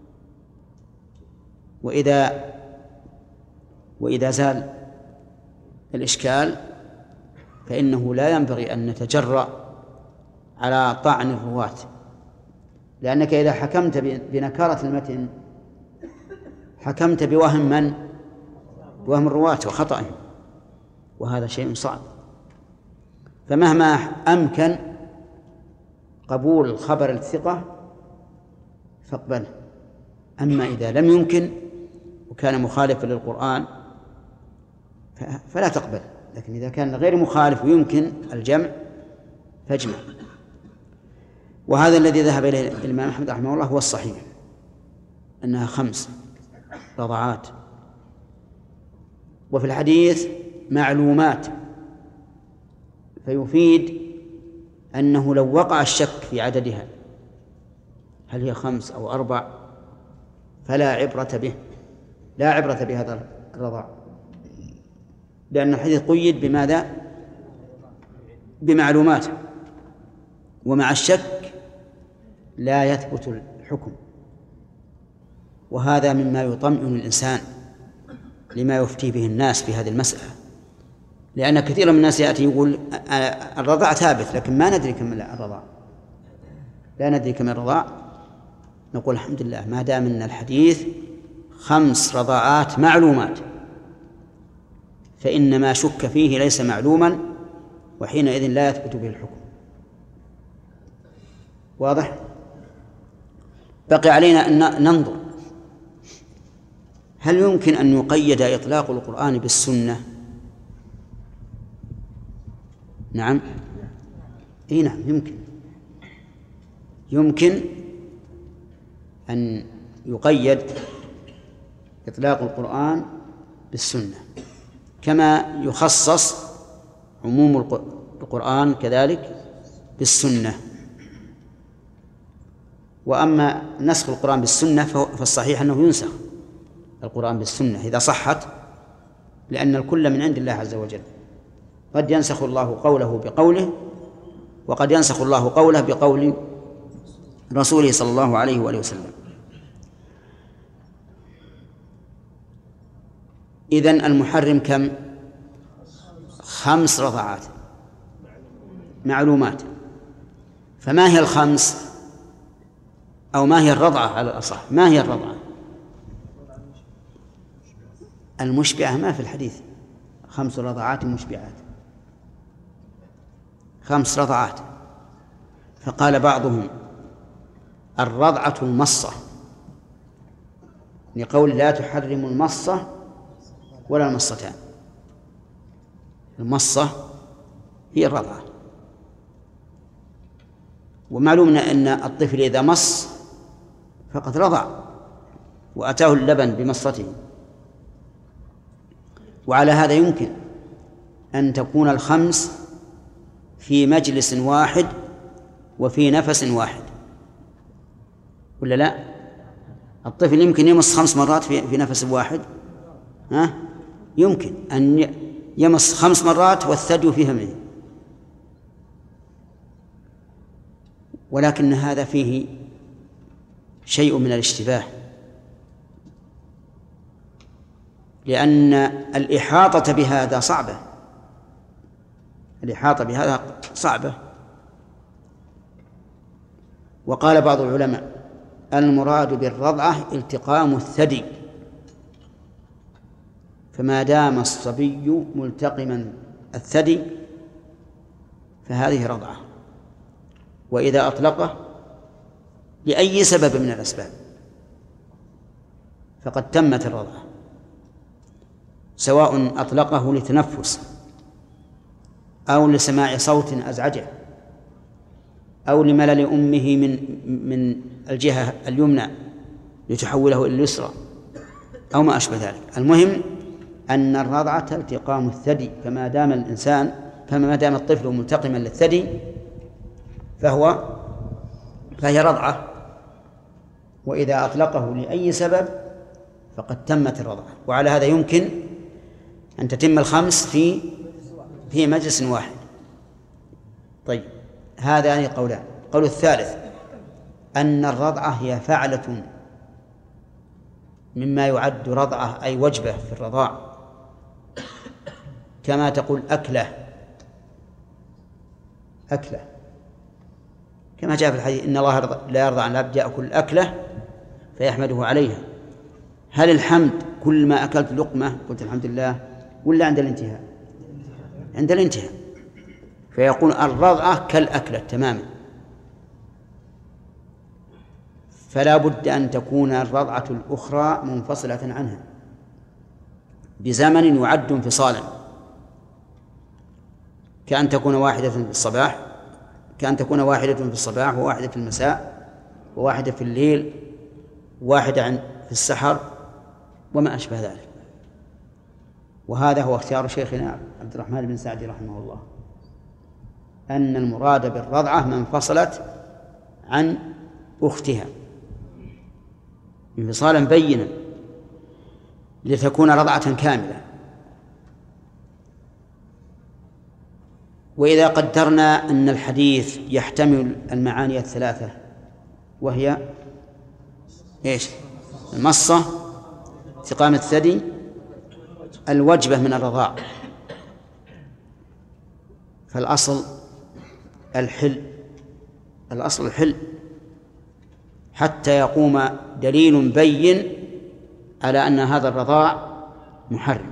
وإذا زال الإشكال فإنه لا ينبغي أن نتجرأ على طعن الرواة، لأنك إذا حكمت بنكارة المتن حكمت بوهم من؟ بوهم الرواة وخطأهم، وهذا شيء صعب. فمهما أمكن قبول الخبر الثقة فاقبله، أما إذا لم يمكن وكان مخالفا للقرآن فلا تقبل. لكن إذا كان غير مخالف ويمكن الجمع فاجمع. وهذا الذي ذهب إليه الإمام أحمد رحمه الله هو الصحيح، أنها 5 رضعات. وفي الحديث معلومات، فيفيد أنه لو وقع الشك في عددها هل هي 5 أو 4 فلا عبرة به، لا عبرة بهذا الرضاع، لأن الحديث قيد بماذا؟ بمعلومات، ومع الشك لا يثبت الحكم. وهذا مما يطمئن الإنسان لما يفتي به الناس في هذه المسألة، لأن كثير من الناس يأتي يقول الرضاع ثابت لكن ما ندري كم الرضاع، لا ندري كم الرضاع. نقول الحمد لله ما دام أن الحديث 5 رضاعات معلومات، فإن ما شك فيه ليس معلوما، وحينئذ لا يثبت به الحكم. واضح؟ بقي علينا أن ننظر هل يمكن أن يقيد إطلاق القرآن بالسنة؟ نعم، إيه نعم، يمكن أن يقيد إطلاق القرآن بالسنة، كما يخصص عموم القرآن كذلك بالسنة. وأما نسخ القرآن بالسنة فالصحيح أنه ينسخ القرآن بالسنة إذا صحت، لأن الكل من عند الله عز وجل. قد ينسخ الله قوله بقوله، وقد ينسخ الله قوله بقول رسوله صلى الله عليه وآله وسلم. إذن المحرم كم؟ 5 رضعات معلومات. فما هي ال5 أو ما هي الرضعة على الأصح؟ ما هي الرضعة المشبعة؟ ما في الحديث 5 رضعات مشبعات، 5 رضعات. فقال بعضهم الرضعة المصة، لقول لا تحرم المصة ولا المصتان. المصة هي الرضعة، ومعلوم أن الطفل إذا مص فقد رضع وأتاه اللبن بمصته. وعلى هذا يمكن أن تكون ال5 في مجلس واحد وفي نفس واحد، ولا لا؟ الطفل يمكن يمص 5 مرات في نفس واحد، يمكن أن يمص 5 مرات والثدي في فمه، ولكن هذا فيه شيء من الاشتباه، لأن الإحاطة بهذا صعبة، الإحاطة بهذا صعبة. وقال بعض العلماء المراد بالرضعة التقام الثدي، فما دام الصبي ملتقما الثدي فهذه رضعة، وإذا أطلقه لأي سبب من الأسباب فقد تمت الرضعة، سواء أطلقه لتنفس أو لسماع صوت أزعجه أو لملل أمه من الجهة اليمنى لتحوله إلى اليسرى أو ما أشبه ذلك. المهم أن الرضعة التقام الثدي، فما دام الطفل ملتقما للثدي فهي رضعة، وإذا أطلقه لأي سبب فقد تمت الرضعة. وعلى هذا يمكن أن تتم ال5 في مجلس واحد. طيب، هذان قولان. القول الثالث أن الرضعة هي فعلة مما يعد رضعة أي وجبة في الرضاع، كما تقول أكلة، كما جاء في الحديث إن الله لا يرضى عن العبد يأكل أكلة فيحمده عليها. هل الحمد كل ما أكلت لقمة قلت الحمد لله، ولا عند الانتهاء؟ عند الانتهاء. فيقول الرضعة كالأكلة تماما. فلا بد أن تكون الرضعة الأخرى منفصلة عنها بزمن يعد انفصالا، كأن تكون واحدة في الصباح وواحدة في المساء وواحدة في الليل وواحدة في السحر وما أشبه ذلك. وهذا هو اختيار شيخنا عبد الرحمن بن سعدي رحمه الله. أن المراد بالرضعة من انفصلت عن أختها انفصالا بينا لتكون رضعة كاملة. وإذا قدرنا أن الحديث يحتمل المعاني الثلاثة وهي إيش؟ المصة، استقامة الثدي، الوجبة من الرضاع، فالأصل الحل، الأصل الحل حتى يقوم دليل بين على أن هذا الرضاع محرم.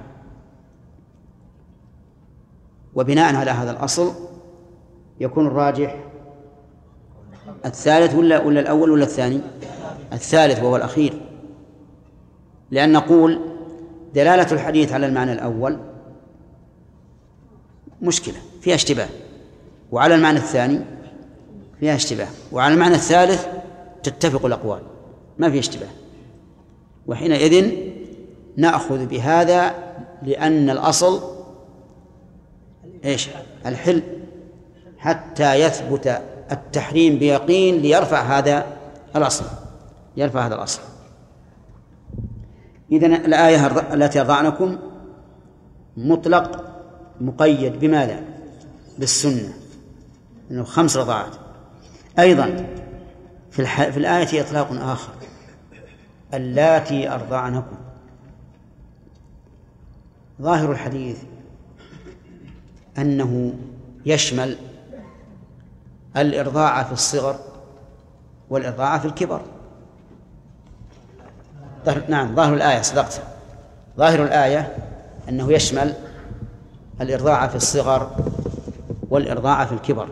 وبناء على هذا الأصل يكون الراجح الثالث ولا الأول ولا الثاني؟ الثالث وهو الأخير، لأن نقول دلالة الحديث على المعنى الأول مشكلة فيها اشتباه، وعلى المعنى الثاني فيها اشتباه، وعلى المعنى الثالث تتفق الأقوال ما فيه اشتباه. وحينئذ نأخذ بهذا لأن الأصل إيش؟ الحل، حتى يثبت التحريم بيقين ليرفع هذا الأصل، يرفع هذا الأصل. إذن الآية التي أرضعنكم مطلق مقيد بماذا؟ بالسنة، إنه 5 رضاعات. أيضا في الآية إطلاق آخر، اللاتي أرضعنكم. ظاهر الحديث أنه يشمل الإرضاع في الصغر والإرضاع في الكبر. نعم، ظاهر الآية، صدقت، ظاهر الآية أنه يشمل الإرضاع في الصغر والإرضاع في الكبر.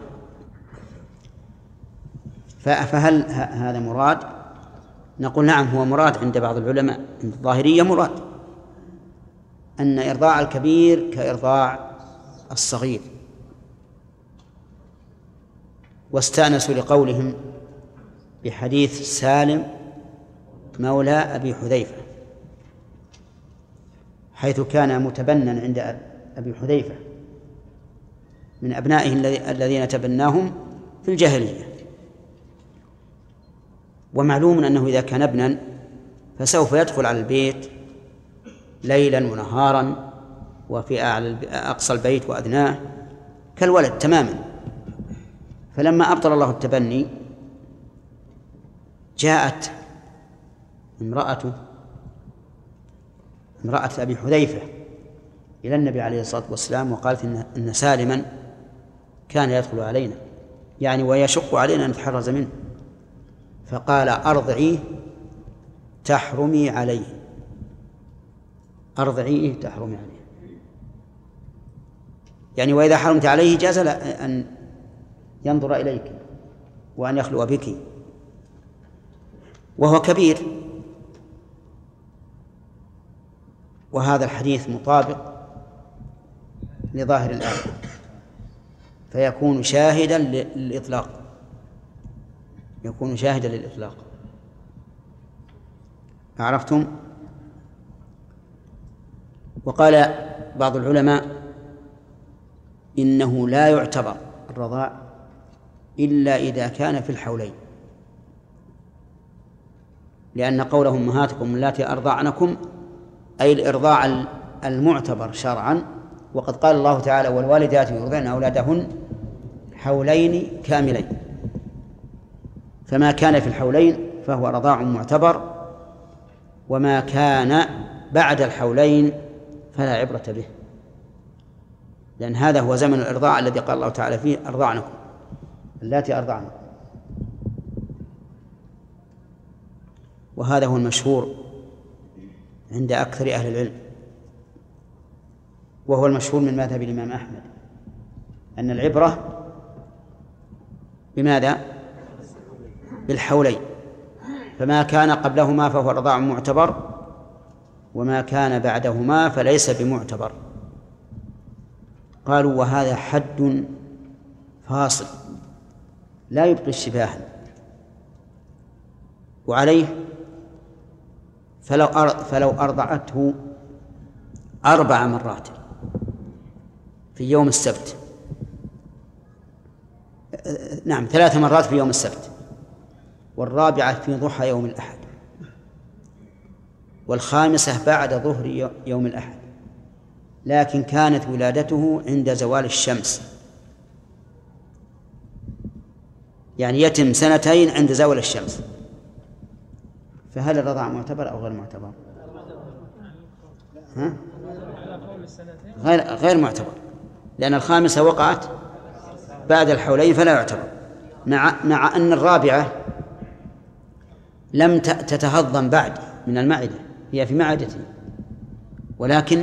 فهل هذا مراد؟ نقول نعم هو مراد عند بعض العلماء، عند الظاهرية مراد أن إرضاع الكبير كإرضاع الصغير، واستأنسوا لقولهم بحديث سالم مولى أبي حذيفة، حيث كان متبنًا عند أبي حذيفة من أبنائه الذين تبناهم في الجاهلية. ومعلوم أنه إذا كان ابنا فسوف يدخل على البيت ليلا ونهارا وفي أقصى البيت وأدناه كالولد تماما. فلما أبطل الله التبني جاءت امرأة أبي حذيفة إلى النبي عليه الصلاة والسلام وقالت إن سالما كان يدخل علينا، يعني ويشق علينا أن نتحرز منه، فقال أرضعيه تحرمي عليه، أرضعيه تحرمي عليه، يعني وإذا حرمت عليه جاز أن ينظر إليك وأن يخلو بك وهو كبير. وهذا الحديث مطابق لظاهر الآية فيكون شاهدا للإطلاق، يكون شاهدا للإطلاق. عرفتم؟ وقال بعض العلماء إنه لا يعتبر الرضاع إلا إذا كان في الحولين، لأن قوله أمهاتكم اللاتي أرضعنكم أي الإرضاع المعتبر شرعا، وقد قال الله تعالى والوالدات يرضعن أولادهن حولين كاملين، فما كان في الحولين فهو رضاع معتبر، وما كان بعد الحولين فلا عبرة به، لأن هذا هو زمن الإرضاع الذي قال الله تعالى فيه أرضعنكم اللاتي أرضعنكم. وهذا هو المشهور عند أكثر أهل العلم، وهو المشهور من مذهب الإمام أحمد، أن العبرة بماذا؟ بالحولين، فما كان قبلهما فهو رضاع معتبر، وما كان بعدهما فليس بمعتبر. قالوا وهذا حد فاصل لا يبقي الشباه، وعليه فلو أرضعته 4 مرات في يوم السبت نعم 3 مرات في يوم السبت، والرابعة في ضحى يوم الأحد، والخامسة بعد ظهر يوم الأحد، لكن كانت ولادته عند زوال الشمس، يعني يتم 2 عند زوال الشمس. فهل الرضاع معتبر أو غير معتبر؟ ها؟ غير معتبر، لأن الخامسة وقعت بعد الحولين فلا يعتبر، مع أن الرابعة لم تتهضم بعد من المعدة، هي في معدته، ولكن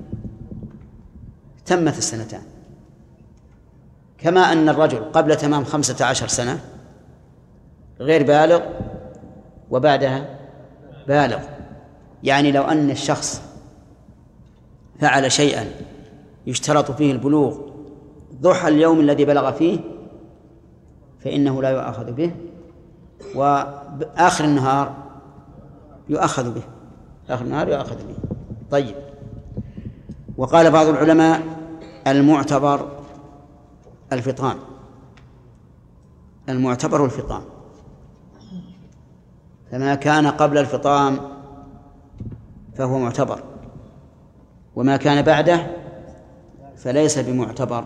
تمت 2. كما أن الرجل قبل تمام 15 سنة غير بالغ وبعدها بالغ. يعني لو أن الشخص فعل شيئا يشترط فيه البلوغ ضحى اليوم الذي بلغ فيه فإنه لا يؤاخذ به، وآخر النهار يؤاخذ به، آخر النهار يؤاخذ به. طيب. وقال بعض العلماء المعتبر الفطام، المعتبر الفطام، فما كان قبل الفطام فهو معتبر، وما كان بعده فليس بمعتبر،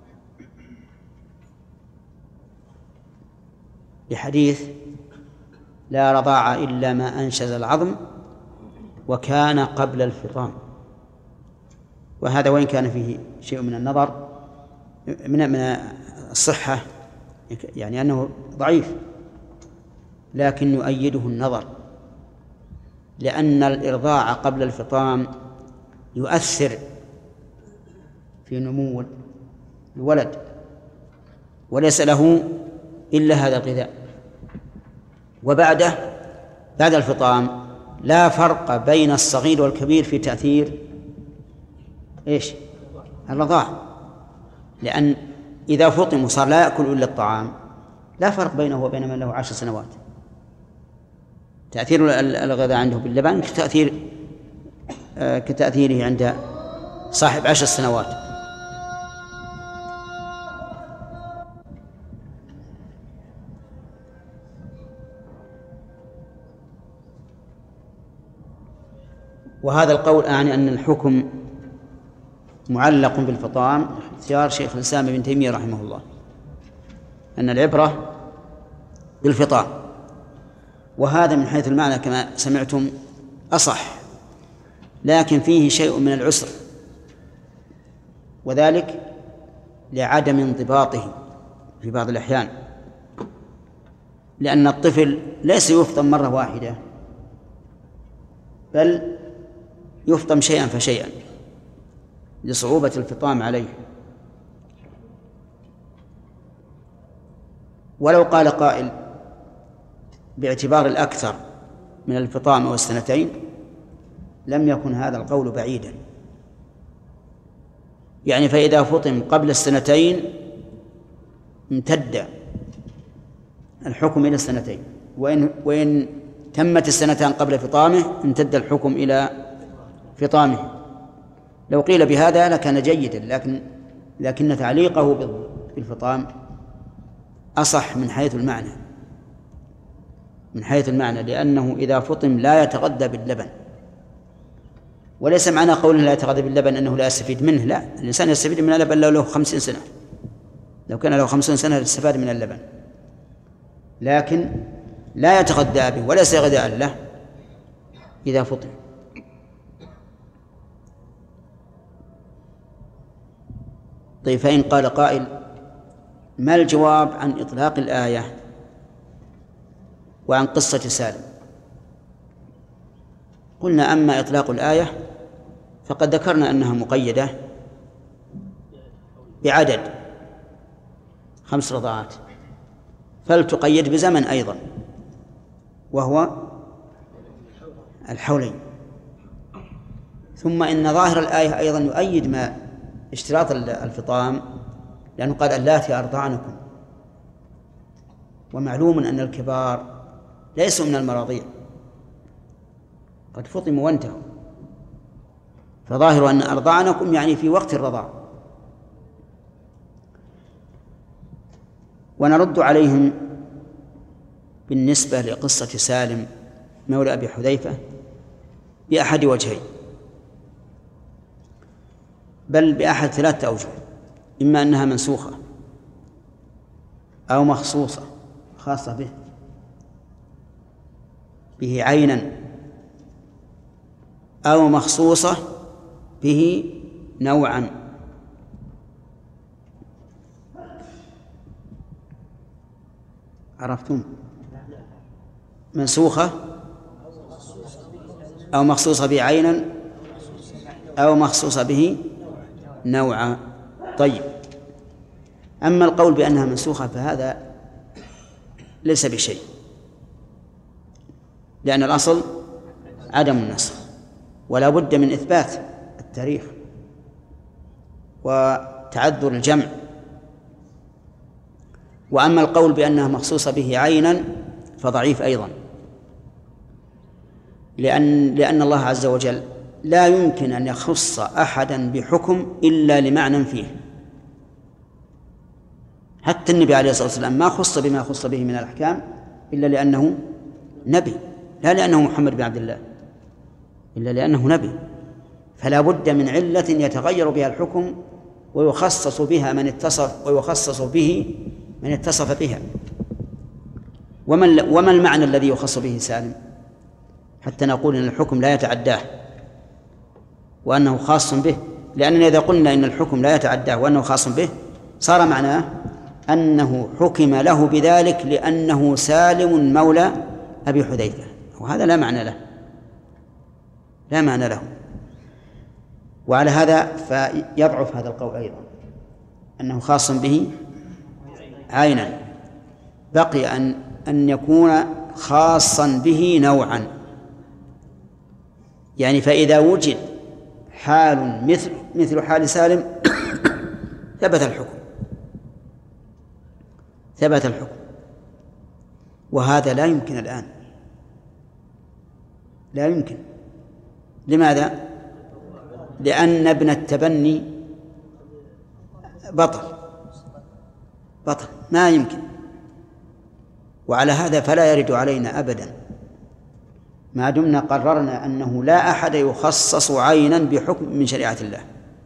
لحديث لا رضاع إلا ما أنشز العظم وكان قبل الفطام. وهذا وإن كان فيه شيء من النظر من الصحة، يعني أنه ضعيف، لكن يؤيده النظر، لأن الإرضاع قبل الفطام يؤثر في نمو الولد، وليس له إلا هذا الغذاء. وبعده بعد الفطام لا فرق بين الصغير والكبير في تأثير الرضاعة، لأن إذا فطم وصار لا يأكل إلا الطعام لا فرق بينه وبين من له 10 سنوات. تأثير الغذاء عنده باللبن كتأثيره عند صاحب 10 سنوات. وهذا القول أعني أن الحكم معلق بالفطام، اختيار شيخ الإسلام ابن تيمية رحمه الله، أن العبرة بالفطام. وهذا من حيث المعنى كما سمعتم أصح، لكن فيه شيء من العسر، وذلك لعدم انضباطه في بعض الأحيان، لأن الطفل ليس يفطم مرة واحدة، بل يفطم شيئا فشيئا لصعوبة الفطام عليه. ولو قال قائل باعتبار الأكثر من الفطام أو 2 لم يكن هذا القول بعيدا، يعني فإذا فطم قبل 2 امتد الحكم إلى 2، وإن تمت 2 قبل فطامه امتد الحكم إلى فطامه. لو قيل بهذا لكان جيدا، لكن تعليقه بالفطام أصح من حيث المعنى، لأنه إذا فطم لا يتغذى باللبن. وليس معنى قوله لا يتغذى باللبن أنه لا يستفيد منه، لا، الإنسان يستفيد من اللبن لو له 50 سنة، لو كان له 50 سنة يستفاد من اللبن، لكن لا يتغذى به وليس غذاء له إذا فطم. طيب، فإن قال قائل ما الجواب عن إطلاق الآية وعن قصة سالم؟ قلنا أما إطلاق الآية فقد ذكرنا أنها مقيدة بعدد 5 رضاعات، فلتقيد بزمن أيضا وهو الحولين. ثم إن ظاهر الآية أيضا يؤيد ما اشتراط الفطام، لأنه قال اللاتي أرضعنكم، ومعلوم أن الكبار ليسوا من المراضيع، قد فطموا وانتهوا، فظاهر أن أرضعنكم يعني في وقت الرضاع. ونرد عليهم بالنسبة لقصة سالم مولى أبي حذيفة بأحد وجهين، بل بأحد 3 أوجه: إما أنها منسوخة أو مخصوصة خاصة به عينا، أو مخصوصة به نوعا. عرفتم؟ منسوخة أو مخصوصة به عينا أو مخصوصة به نوعا. طيب، أما القول بأنها منسوخة فهذا ليس بشيء، لأن الأصل عدم النسخ، ولا بد من إثبات التاريخ وتعذر الجمع. وأما القول بأنها مخصوصة به عينا فضعيف أيضا، لأن الله عز وجل لا يمكن أن يخص أحدا بحكم إلا لمعنى فيه. حتى النبي عليه الصلاة والسلام ما خص بما خص به من الأحكام إلا لأنه نبي، لا لأنه محمد بن عبد الله، إلا لأنه نبي. فلا بد من علة يتغير بها الحكم ويخصص بها من اتصف، ويخصص به من اتصف بها. وما المعنى الذي يخص به سالم حتى نقول إن الحكم لا يتعداه وأنه خاص به؟ لأننا إذا قلنا إن الحكم لا يتعداه وأنه خاص به صار معناه أنه حكم له بذلك لأنه سالم مولى أبي حذيفة، وهذا لا معنى له، لا معنى له. وعلى هذا فيضعف هذا القول أيضا، أنه خاص به عينا. بقي أن يكون خاصا به نوعا، يعني فإذا وجد حال مثل حال سالم ثبت الحكم، وهذا لا يمكن الآن، لا يمكن. لماذا؟ لأن ابن التبني بطل ما يمكن. وعلى هذا فلا يرد علينا أبدا ما دمنا قررنا أنه لا أحد يخصص عينا بحكم من شريعة الله،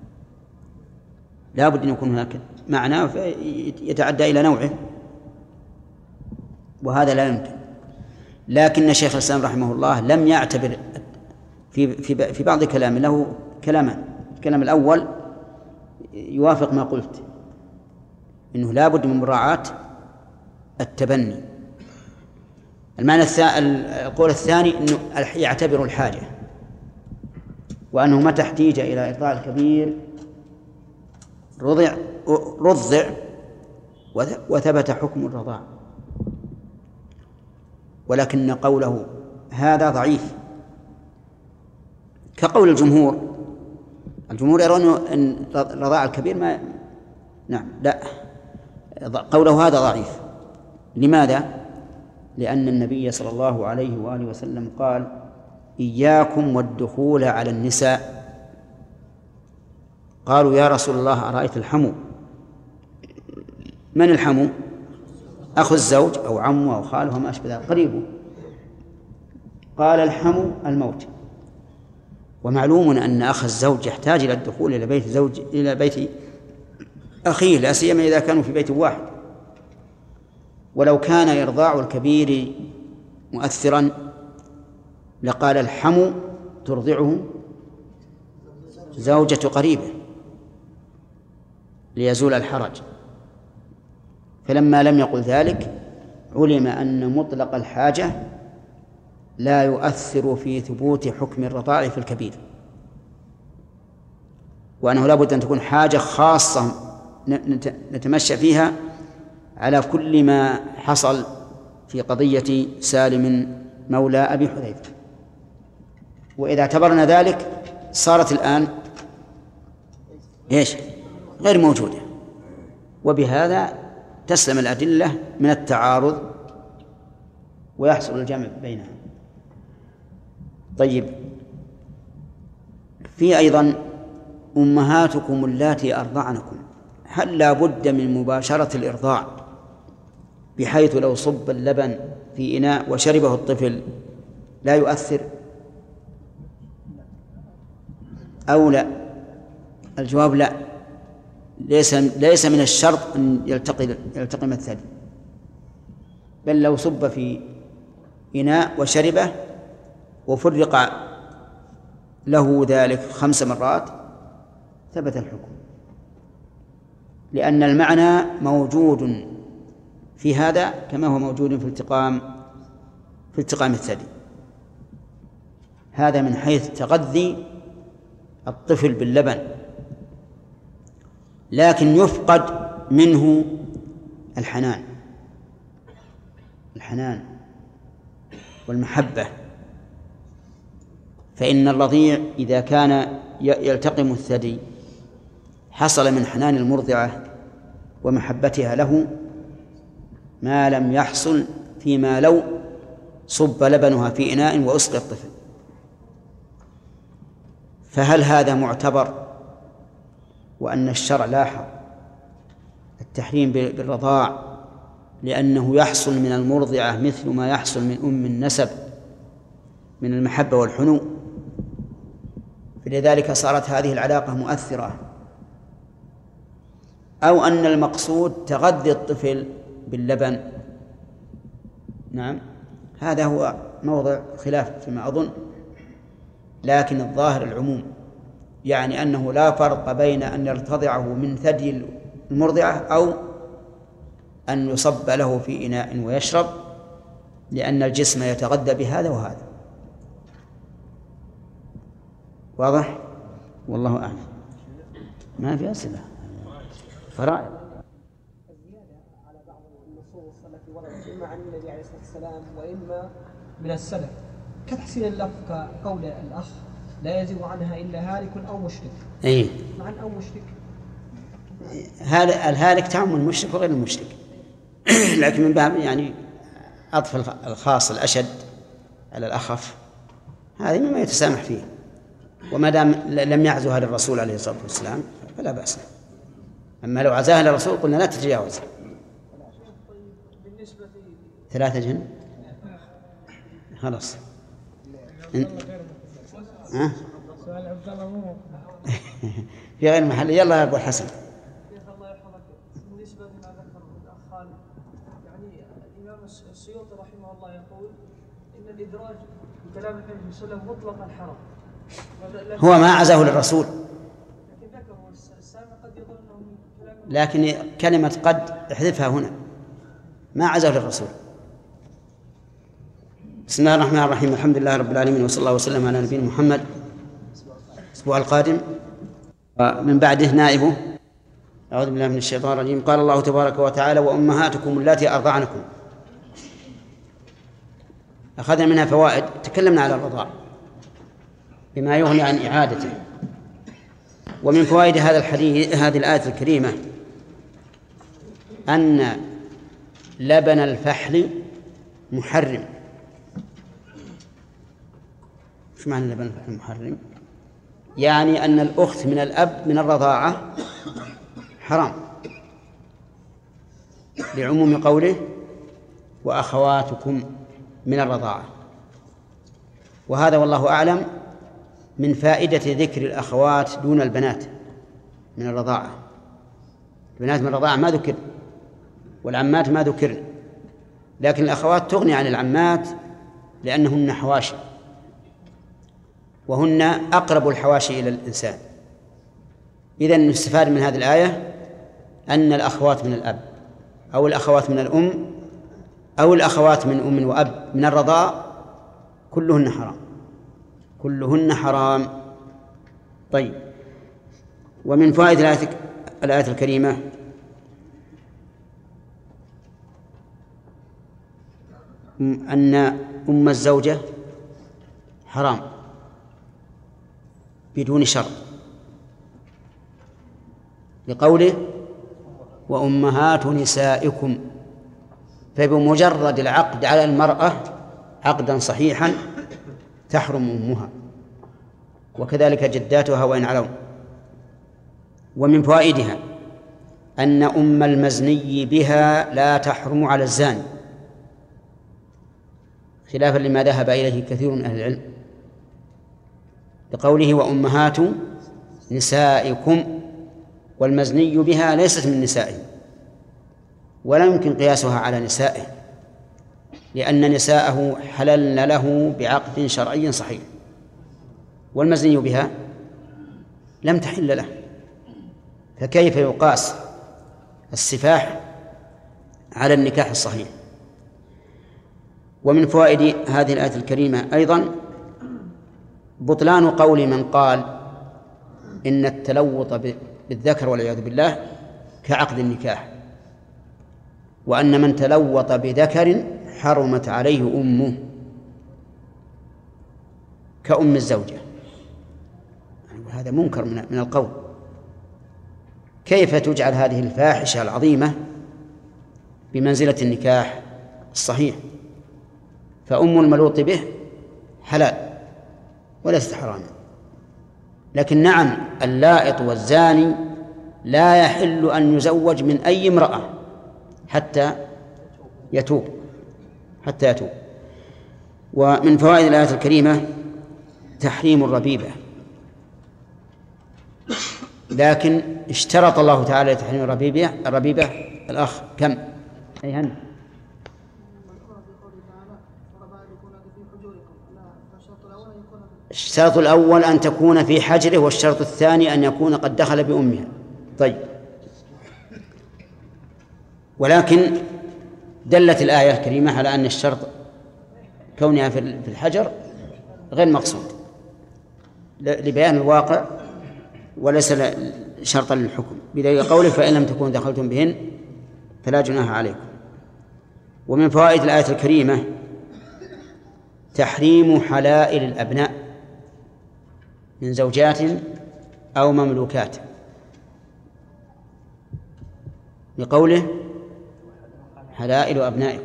لا بد أن يكون هناك معنى يتعدى إلى نوعه، وهذا لا يمكن. لكن شيخ الإسلام رحمه الله لم يعتبر في بعض كلامه له كلامان. الكلام الأول يوافق ما قلت، إنه لا بد من مراعاة التبني. المعنى القول الثاني أنه يعتبر الحاجة، وأنه متى احتيج إلى إرضاع الكبير رضع وثبت حكم الرضاع. ولكن قوله هذا ضعيف كقول الجمهور يرون أن رضاع الكبير ما لا، قوله هذا ضعيف. لماذا؟ لأن النبي صلى الله عليه وآله وسلم قال إياكم والدخول على النساء. قالوا يا رسول الله أرأيت الحمو؟ من الحمو؟ أخو الزوج أو عمه أو خاله وما أشبه ذلك، قريبه. قال الحمو الموت. ومعلوم أن أخ الزوج يحتاج إلى الدخول إلى بيت أخيه، لا سيما إذا كانوا في بيت واحد. ولو كان إرضاع الكبير مؤثرا لقال الحمو ترضعه زوجة قريبه ليزول الحرج. فلما لم يقل ذلك علم أن مطلق الحاجة لا يؤثر في ثبوت حكم الرضاع في الكبير، وأنه لا بد أن تكون حاجة خاصة نتمشى فيها على كل ما حصل في قضية سالم مولى أبي حذيفة. وإذا اعتبرنا ذلك صارت الآن غير موجودة، وبهذا تسلم الأدلة من التعارض ويحصل الجمع بينها. طيب، في أيضا أمهاتكم اللاتي أرضعنكم، هل لا بد من مباشرة الإرضاع بحيث لو صب اللبن في إناء وشربه الطفل لا يؤثر أو لا؟ الجواب لا، ليس من الشرط أن يلتقم الثدي، بل لو صب في إناء وشربه وفرق له ذلك 5 مرات ثبت الحكم، لأن المعنى موجود في هذا كما هو موجود في التقام الثدي. هذا من حيث تغذي الطفل باللبن، لكن يفقد منه الحنان والمحبة، فإن الرضيع إذا كان يلتقم الثدي حصل من حنان المرضعة ومحبتها له ما لم يحصل فيما لو صب لبنها في إناء وأسقى الطفل. فهل هذا معتبر، وأن الشرع لاحظ التحريم بالرضاع لأنه يحصل من المرضعة مثل ما يحصل من أم النسب من المحبة والحنو، فلذلك صارت هذه العلاقة مؤثرة، أو أن المقصود تغذي الطفل باللبن؟ نعم، هذا هو موضع خلاف فيما أظن، لكن الظاهر العموم، يعني أنه لا فرق بين أن يرتضعه من ثدي المرضعة أو أن يصب له في إناء ويشرب، لأن الجسم يتغذى بهذا وهذا. واضح؟ والله أعلم. ما في أسئلة فرائض. الزيادة على بعض النصوص التي وردت إما عن النبي عليه الصلاة والسلام وإما من السلف كتحسين اللفظ كقول الأخ لا يزيغ عنها إلا هالك أو مشرك. أي معنى أو مشرك، الهالك تعم المشرك وغير المشرك لكن من باب يعني عطف الخاص الأشد على الأخف، هذا مما يتسامح فيه، وما دام لم يعزها للرسول عليه الصلاة والسلام فلا بأس. أما لو عزاها للرسول قلنا لا تتجاوز 3 جن خلاص. سؤال عبد الله مو في غير محل. يلا يا أبو الحسن. الله يحفظك. بالنسبة لما ذكر الأخ خالد، يعني الإمام السيوطي رحمه الله يقول إن الإدراج بكلام النبي صلى الله عليه وسلم مطلقا حرام. هو ما عزاه للرسول، لكن ذكر السامع قد يظن أنه من كلام، لكن كلمة قد احذفها هنا، ما عزاه للرسول. بسم الله الرحمن الرحيم، الحمد لله رب العالمين، وصلى الله وسلم على نبينا محمد. الأسبوع القادم من بعده نائبه. أعوذ بالله من الشيطان الرجيم. قال الله تبارك وتعالى: وأمهاتكم اللاتي أرضعنكم. أخذنا منها فوائد، تكلمنا على الرضاع بما يغني عن إعادته. ومن فوائد هذا الحديث، هذه الآية الكريمة، أن لبن الفحل محرم. شو معنى لبن الفحل محرم؟ يعني أن الأخت من الأب من الرضاعة حرام، لعموم قوله: وأخواتكم من الرضاعة. وهذا والله أعلم من فائدة ذكر الأخوات دون البنات من الرضاعة. البنات من الرضاعة ما ذكر، والعمات ما ذكرن، لكن الأخوات تغني عن العمات لأنهن حواشي، وهن أقرب الحواشي إلى الإنسان. إذن نستفاد من هذه الآية أن الأخوات من الأب أو الأخوات من الأم أو الأخوات من أم وأب من الرضاع كلهن حرام، كلهن حرام. طيب، ومن فوائد الآية الكريمة أن أم الزوجة حرام بدون شرط، لقوله: وأمهات نسائكم، فبمجرد العقد على المرأة عقدا صحيحا تحرم أمها، وكذلك جداتها وإن علوا. ومن فوائدها أن أم المزني بها لا تحرم على الزاني، خلافا لما ذهب إليه كثير من أهل العلم، لقوله وأمهات نسائكم، والمزني بها ليست من نسائه، ولا يمكن قياسها على نسائه، لأن نساءه حللن له بعقد شرعي صحيح، والمزني بها لم تحل له، فكيف يقاس السفاح على النكاح الصحيح؟ ومن فوائد هذه الآية الكريمة أيضا بطلان قول من قال إن التلوط بالذكر والعياذ بالله كعقد النكاح، وأن من تلوط بذكر حرمت عليه أمه كأم الزوجة. هذا منكر من القول. كيف تجعل هذه الفاحشة العظيمة بمنزلة النكاح الصحيح؟ فأم الملوط به حلال وليست حراما، لكن نعم اللائط والزاني لا يحل أن يزوج من أي امرأة حتى يتوب. ومن فوائد الآية الكريمة تحريم الربيبة، لكن اشترط الله تعالى لتحريم الربيبة الأخ كم؟ أي هن؟ الشرط الأول أن تكون في حجره، والشرط الثاني أن يكون قد دخل بأمها. طيب، ولكن دلت الآية الكريمة على أن الشرط كونها في الحجر غير مقصود لبيان الواقع وليس شرطا للحكم، بدليل قوله فإن لم تكونوا دخلتم بهن فلا جناح عليكم. ومن فوائد الآية الكريمة تحريم حلائل الأبناء من زوجات أو مملوكات، بقوله حلائل أبنائكم،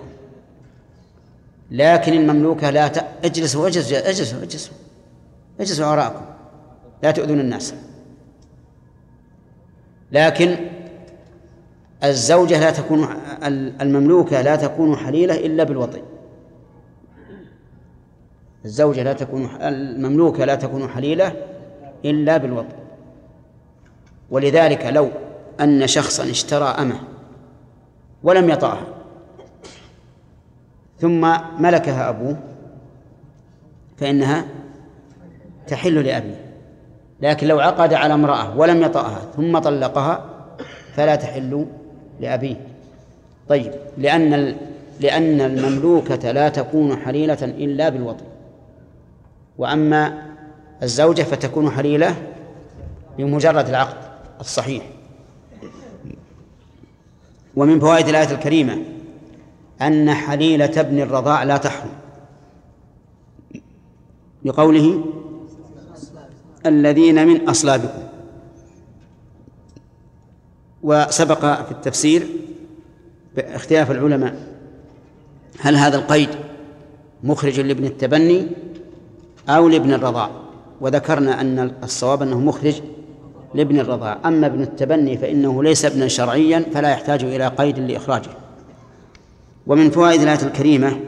لكن المملوكة لا اجلسوا وراءكم لا تؤذون الناس. لكن الزوجة لا تكون المملوكة لا تكون حليلة إلا بالوطي. المملوكة لا تكون حليلة إلا بالوطي. ولذلك لو أن شخصا اشترى أمة ولم يطأها ثم ملكها أبوه فإنها تحل لأبيه، لكن لو عقد على امرأة ولم يطأها ثم طلقها فلا تحل لأبيه. طيب، لأن المملوكة لا تكون حليلة إلا بالوطي، وأما الزوجة فتكون حليلة بمجرد العقد الصحيح. ومن فوائد الآية الكريمة أن حليلة ابن الرضاع لا تحرم، بقوله الذين من أصلابكم. وسبق في التفسير باختلاف العلماء هل هذا القيد مخرج لابن التبني أو لابن الرضاع، وذكرنا أن الصواب أنه مخرج لابن الرضاع، أما ابن التبني فإنه ليس ابنا شرعيا فلا يحتاج إلى قيد لإخراجه. ومن فوائد الآية الكريمة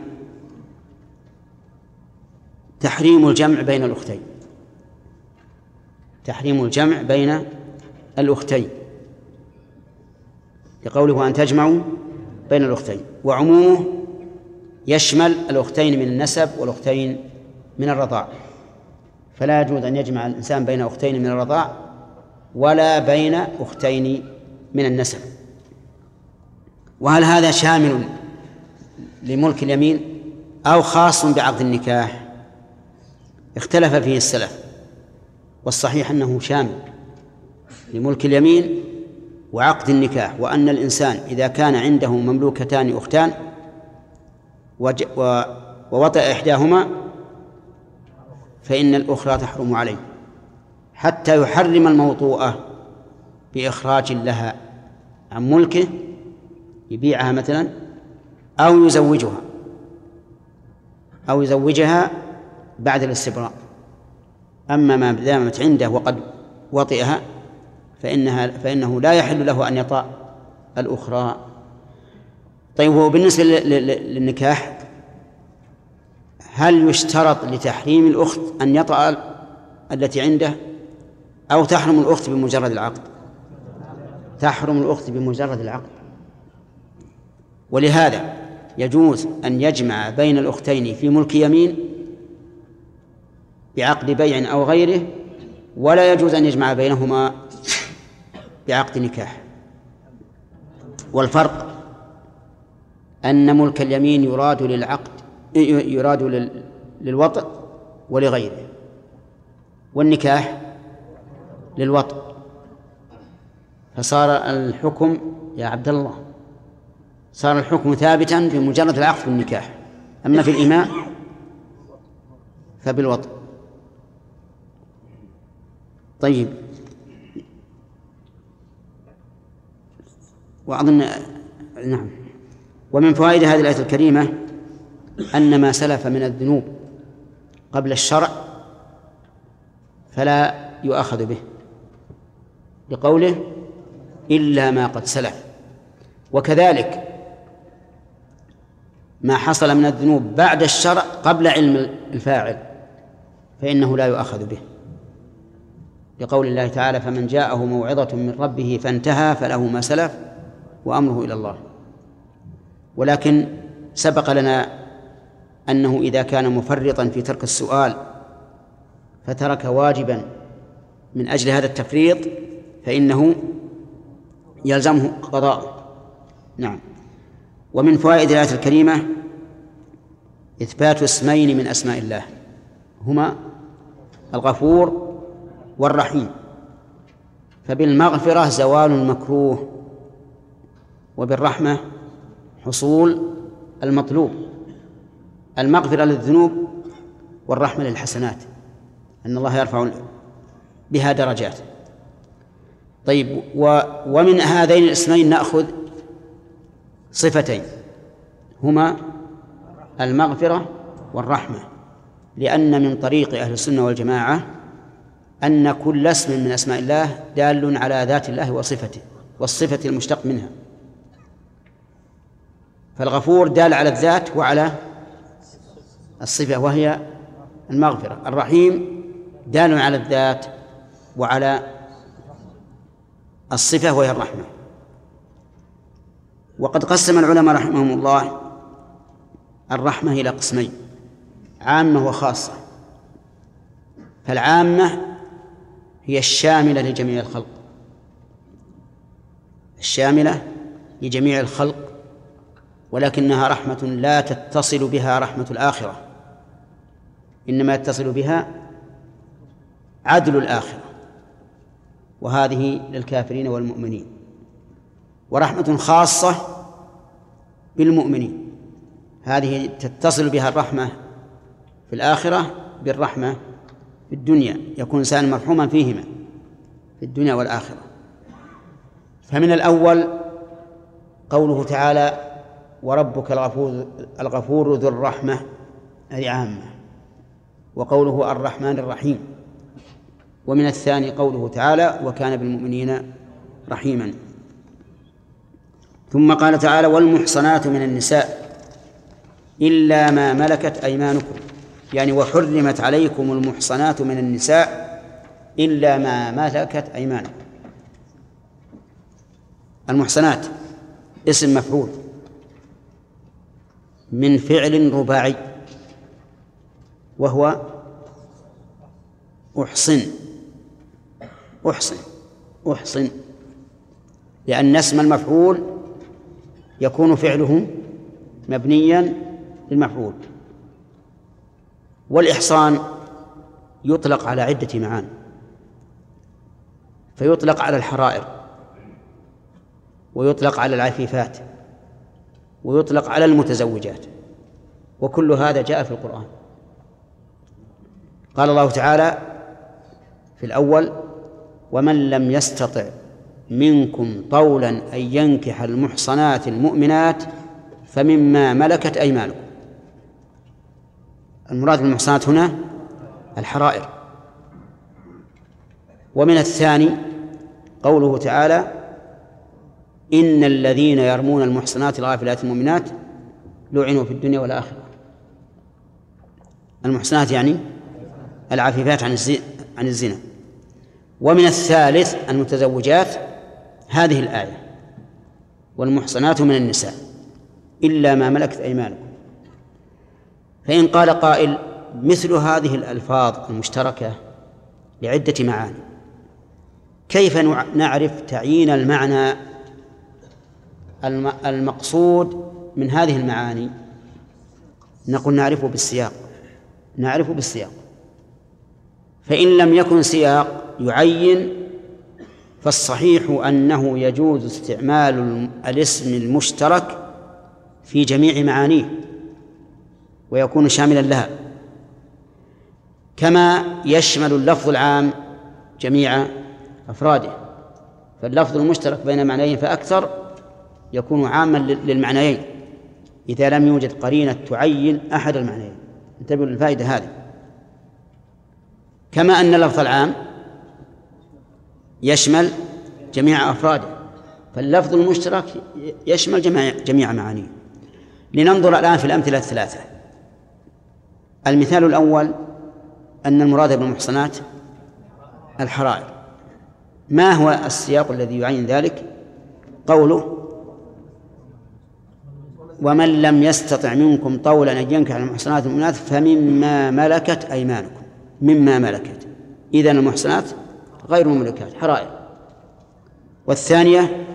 تحريم الجمع بين الأختين، لقوله أن تجمعوا بين الأختين، وعمومه يشمل الأختين من النسب والأختين من الرضاع، فلا يجوز أن يجمع الإنسان بين أختين من الرضاع ولا بين أختين من النسب. وهل هذا شامل لملك اليمين أو خاص بعقد النكاح؟ اختلف فيه السلف، والصحيح أنه شامل لملك اليمين وعقد النكاح، وأن الإنسان إذا كان عنده مملوكتان أختان ووطئ إحداهما فإن الأخرى تحرم عليه حتى يحرم الموطوءة بإخراج لها عن ملكه، يبيعها مثلا أو يزوجها بعد الاستبراء. أما ما دامت عنده وقد وطئها فإنه لا يحل له أن يطأ الأخرى. طيب، وبالنسبة للنكاح، هل يشترط لتحريم الأخت أن يطأ التي عنده، أو تحرم الأخت بمجرد العقد؟ تحرم الأخت بمجرد العقد. ولهذا يجوز أن يجمع بين الأختين في ملك يمين بعقد بيع أو غيره، ولا يجوز أن يجمع بينهما بعقد نكاح. والفرق أن ملك اليمين يراد للعقد، يراد للوطء ولغيره، والنكاح للوطء. فصار الحكم يا عبد الله، صار الحكم ثابتا بمجرد العقد والنكاح، أما في الإيماء فبالوطء. طيب، وأظن نعم. ومن فوائد هذه الآية الكريمة أن ما سلف من الذنوب قبل الشرع فلا يؤاخذ به، لقوله إلا ما قد سلف. وكذلك ما حصل من الذنوب بعد الشرع قبل علم الفاعل فإنه لا يؤاخذ به، لقول الله تعالى: فمن جاءه موعظة من ربه فانتهى فله ما سلف وأمره إلى الله. ولكن سبق لنا أنه إذا كان مفرطا في ترك السؤال فترك واجبا من أجل هذا التفريط فإنه يلزمه قضاء. نعم. ومن فوائد الآية الكريمة إثبات اسمين من أسماء الله، هما الغفور والرحيم. فبالمغفرة زوال المكروه، وبالرحمة حصول المطلوب. المغفرة للذنوب والرحمة للحسنات، أن الله يرفع بها درجات. طيب، ومن هذين الاسمين نأخذ صفتين، هما المغفرة والرحمة، لأن من طريق أهل السنة والجماعة أن كل اسم من أسماء الله دال على ذات الله وصفته والصفة المشتق منها. فالغفور دال على الذات وعلى الصفة وهي المغفرة. الرحيم دال على الذات وعلى الصفة وهي الرحمة. وقد قسم العلماء رحمهم الله الرحمة إلى قسمين: عامة وخاصة. فالعامة هي الشاملة لجميع الخلق، الشاملة لجميع الخلق، ولكنها رحمة لا تتصل بها رحمة الآخرة، إنما يتصل بها عدل الآخرة، وهذه للكافرين والمؤمنين. ورحمة خاصة بالمؤمنين، هذه تتصل بها الرحمة في الآخرة بالرحمة في الدنيا، يكون إنسان مرحوما فيهما في الدنيا والآخرة. فمن الأول قوله تعالى: وربك الغفور ذو الرحمة، هذه عامة. وقوله الرحمن الرحيم. ومن الثاني قوله تعالى: وكان بالمؤمنين رحيما. ثم قال تعالى: والمحصنات من النساء إلا ما ملكت أيمانكم، يعني وحرمت عليكم المحصنات من النساء إلا ما ملكت أيمانكم. المحصنات اسم مفعول من فعل رباعي، وهو أحصن. أحصن أحصن، لأن اسم المفعول يكون فعله مبنيا للمفعول. والإحصان يطلق على عدة معان، فيطلق على الحرائر، ويطلق على العفيفات، ويطلق على المتزوجات، وكل هذا جاء في القرآن. قال الله تعالى في الأول: ومن لم يستطع منكم طولا أن ينكح المحصنات المؤمنات فمما ملكت أيمانكم. المراد بالمحصنات هنا الحرائر. ومن الثاني قوله تعالى: إن الذين يرمون المحصنات الغافلات المؤمنات لعنوا في الدنيا والآخرة. المحصنات يعني العفيفات عن الزنا. ومن الثالث المتزوجات هذه الآية: والمحصنات من النساء إلا ما ملكت أيمانكم. فإن قال قائل: مثل هذه الألفاظ المشتركة لعدة معاني، كيف نعرف تعيين المعنى المقصود من هذه المعاني؟ نقول نعرفه بالسياق. فإن لم يكن سياق يعين فالصحيح أنه يجوز استعمال الاسم المشترك في جميع معانيه ويكون شاملا لها، كما يشمل اللفظ العام جميع أفراده. فاللفظ المشترك بين معنيين فأكثر يكون عاما للمعنيين إذا لم يوجد قرينة تعين أحد المعنيين. انتبهوا للفائدة هذه. كما أن اللفظ العام يشمل جميع أفراده، فاللفظ المشترك يشمل جميع معانيه. لننظر الآن في الأمثلة الثلاثة. المثال الأول أن المراد بالمحصنات الحرائر. ما هو السياق الذي يعين ذلك؟ قوله: ومن لم يستطع منكم طولا أن ينكح المحصنات المؤمنات فمما ملكت أيمانكم. مما ملكت، إذن المحصنات غير مملكات، حرائر. والثانية: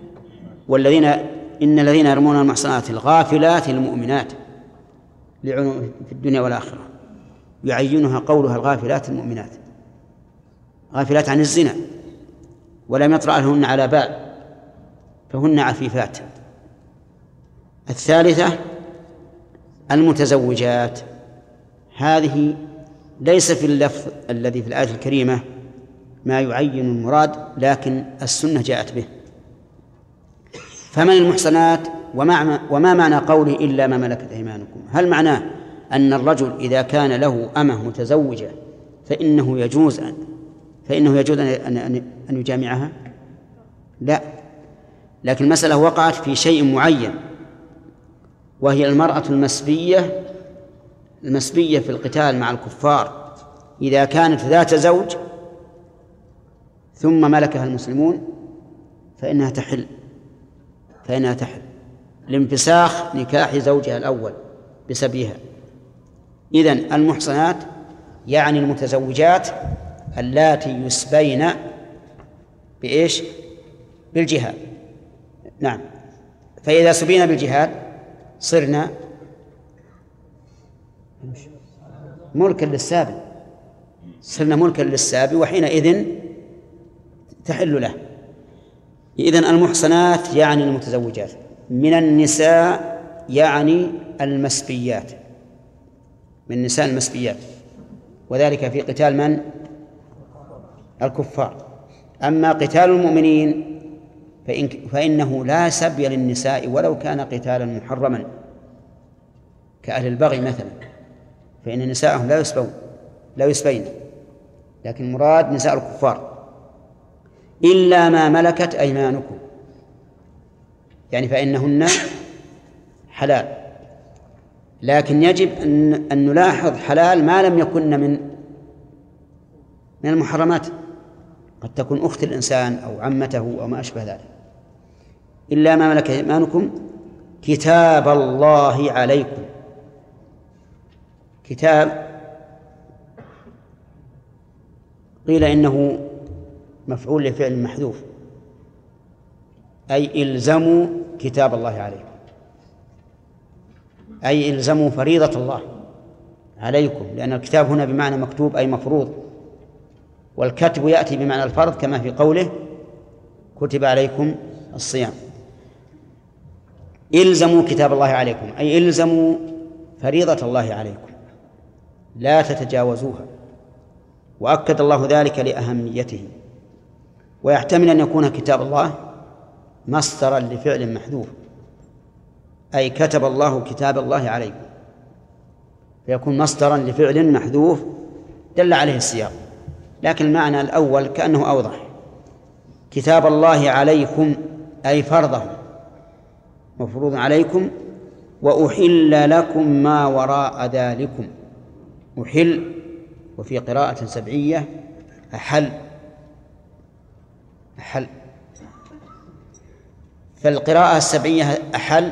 إن الذين يرمون المحصنات الغافلات المؤمنات لعنوا في الدنيا والآخرة. يعينها قولها الغافلات المؤمنات، غافلات عن الزنا ولم يطرأ لهن على بال، فهن عفيفات. الثالثة: المتزوجات. هذه ليس في اللفظ الذي في الآية الكريمة ما يعين المراد، لكن السنة جاءت به. فمن المحصنات وما معنى قوله إلا ما ملكت أيمانكم؟ هل معناه أن الرجل إذا كان له أمة متزوجة فإنه يجوز أن يجامعها؟ لا، لكن المسألة وقعت في شيء معين، وهي المرأة المسبية في القتال مع الكفار. إذا كانت ذات زوج ثم ملكها المسلمون فإنها تحل لانفساخ نكاح زوجها الأول بسبيها. إذن المحصنات يعني المتزوجات اللاتي يسبين بإيش؟ بالجهاد. نعم، فإذا سبينا بالجهاد صرنا ملكا للسابي، وحينئذ تحل له. إذن المحصنات يعني المتزوجات، من النساء يعني المسبيات، من النساء المسبيات، وذلك في قتال من؟ الكفار. أما قتال المؤمنين فإنه لا سبي للنساء ولو كان قتالا محرما كأهل البغي مثلا، فإن نساءهم لا يسبين، لكن مراد نساء الكفار. إلا ما ملكت أيمانكم، يعني فإنهن حلال، لكن يجب أن نلاحظ حلال ما لم يكن من المحرمات، قد تكون أخت الإنسان أو عمته أو ما أشبه ذلك. إلا ما ملكت أيمانكم كتاب الله عليكم. كتاب قيل إنه مفعول لفعل محذوف، أي إلزموا كتاب الله عليكم، أي إلزموا فريضة الله عليكم، لأن الكتاب هنا بمعنى مكتوب أي مفروض، والكتب يأتي بمعنى الفرض كما في قوله كتب عليكم الصيام. إلزموا كتاب الله عليكم أي إلزموا فريضة الله عليكم لا تتجاوزوها، وأكد الله ذلك لأهميته. ويحتمل أن يكون كتاب الله مصدرا لفعل محذوف، أي كتب الله كتاب الله عليكم، فيكون مصدرا لفعل محذوف دل عليه السياق، لكن المعنى الأول كأنه أوضح. كتاب الله عليكم أي فرضه مفروض عليكم، وأحل لكم ما وراء ذلكم. أحل، وفي قراءة سبعية أحل. أحل، فالقراءة السبعية أحل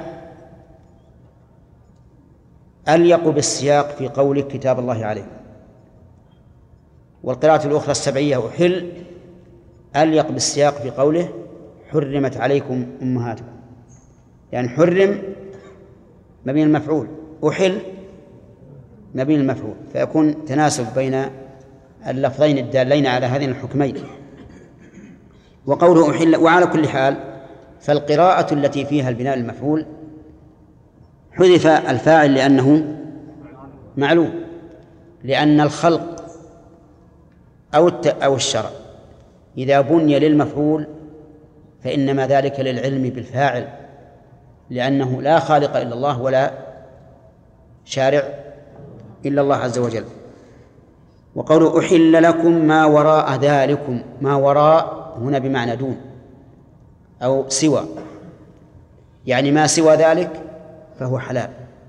أليق بالسياق في قوله كتاب الله عليكم، والقراءة الأخرى السبعية أحل أليق بالسياق في قوله حرمت عليكم أمهاتكم، يعني حرم مبني المفعول، أحل مبني المفعول، فيكون تناسب بين اللفظين الدالين على هذين الحكمين. وقوله أحل، وعلى كل حال فالقراءة التي فيها البناء المفعول حذف الفاعل لأنه معلوم، لأن الخلق أو الشرع إذا بني للمفعول فإنما ذلك للعلم بالفاعل، لأنه لا خالق إلا الله ولا شارع إلا الله عز وجل. وقوله أحل لكم ما وراء ذلكم، ما وراء هنا بمعنى دون أو سوى، يعني ما سوى ذلك فهو حلال،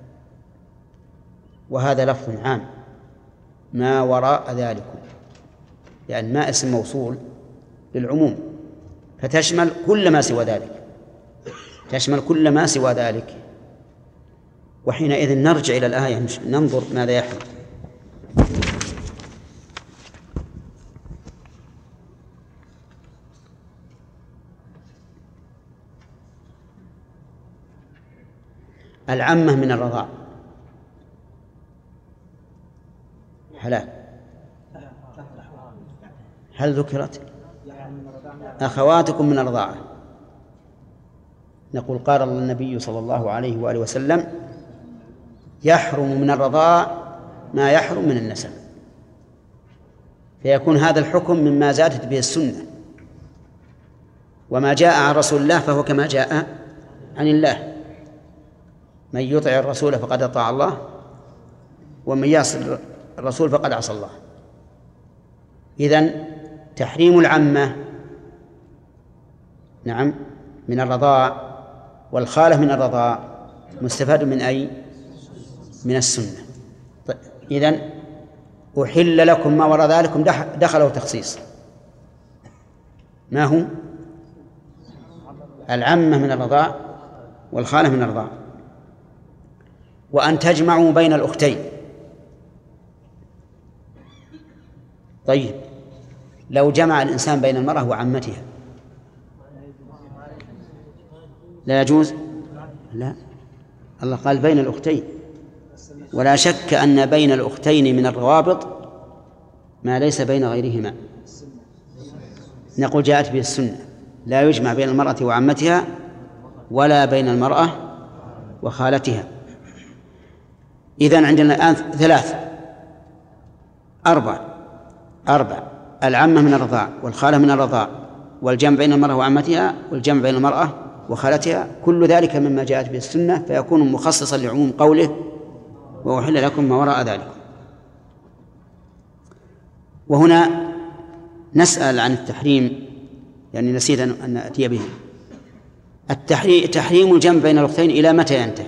وهذا لفظ عام، ما وراء ذلكم، يعني ما اسم موصول للعموم، فتشمل كل ما سوى ذلك، تشمل كل ما سوى ذلك. وحينئذ نرجع إلى الآية ننظر ماذا يحمل. العمة من الرضاع حلال، هل ذكرت؟ أخواتكم من الرضاعة، نقول قال النبي صلى الله عليه وآله وسلم يحرم من الرضاع ما يحرم من النسب، فيكون هذا الحكم مما زادت به السنة، وما جاء عن رسول الله فهو كما جاء عن الله، من يطع الرسول فقد أطاع الله، ومن يعص الرسول فقد عصى الله. إذن تحريم العمة نعم من الرضاع، والخالة من الرضاع مستفاد من أي؟ من السنة. إذن أحل لكم ما وراء ذلكم دخله تخصيص، ما هو؟ العمة من الرضاع والخالة من الرضاع. وأن تجمعوا بين الأختين. طيب لو جمع الإنسان بين المرأة وعمتها لا يجوز؟ لا، الله قال بين الأختين، ولا شك أن بين الأختين من الروابط ما ليس بين غيرهما. نقول جاءت به السنة، لا يجمع بين المرأة وعمتها ولا بين المرأة وخالتها. إذن عندنا الآن أربع: العمة من الرضاع، والخالة من الرضاع، والجمع بين المرأة وعمتها، والجمع بين المرأة وخالتها، كل ذلك مما جاءت به السنة، فيكون مخصصا لعموم قوله وأحل لكم ما وراء ذلك. وهنا نسأل عن التحريم، يعني نسيت أن نأتي به. تحريم الجمع بين الأختين إلى متى ينتهي؟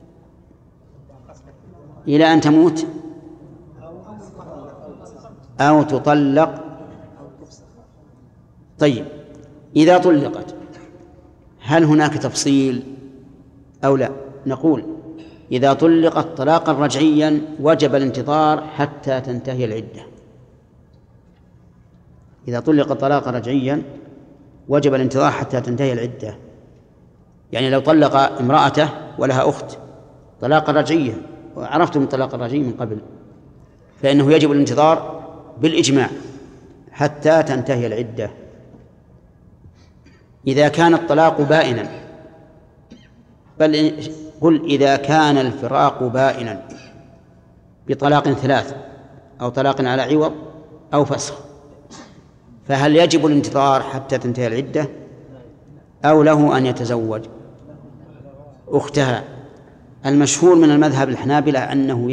إلى أن تموت أو تطلق. طيب إذا طلقت هل هناك تفصيل أو لا؟ نقول إذا طلقت طلاقا رجعيا وجب الانتظار حتى تنتهي العدة. إذا طلقت طلاقا رجعيا وجب الانتظار حتى تنتهي العدة. يعني لو طلق امرأته ولها أخت طلاقا رجعيا، وعرفتم الطلاق الرجعي من قبل، فإنه يجب الانتظار بالإجماع حتى تنتهي العدة. إذا كان الطلاق بائنا، بل قل إذا كان الفراق بائنا بطلاق 3 أو طلاق على عوض أو فسخ، فهل يجب الانتظار حتى تنتهي العدة أو له أن يتزوج أختها؟ المشهور من المذهب الحنابلة أنه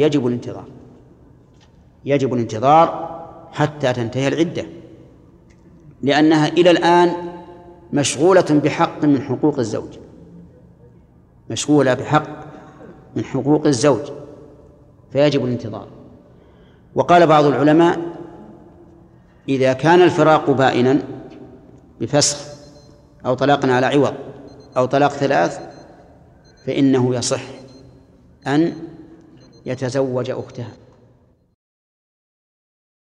يجب الانتظار حتى تنتهي العدة، لأنها إلى الآن مشغولة بحق من حقوق الزوج، مشغولة بحق من حقوق الزوج، فيجب الانتظار. وقال بعض العلماء إذا كان الفراق بائنا بفسخ أو طلاق على عوض أو طلاق 3 فإنه يصح أن يتزوج أختها.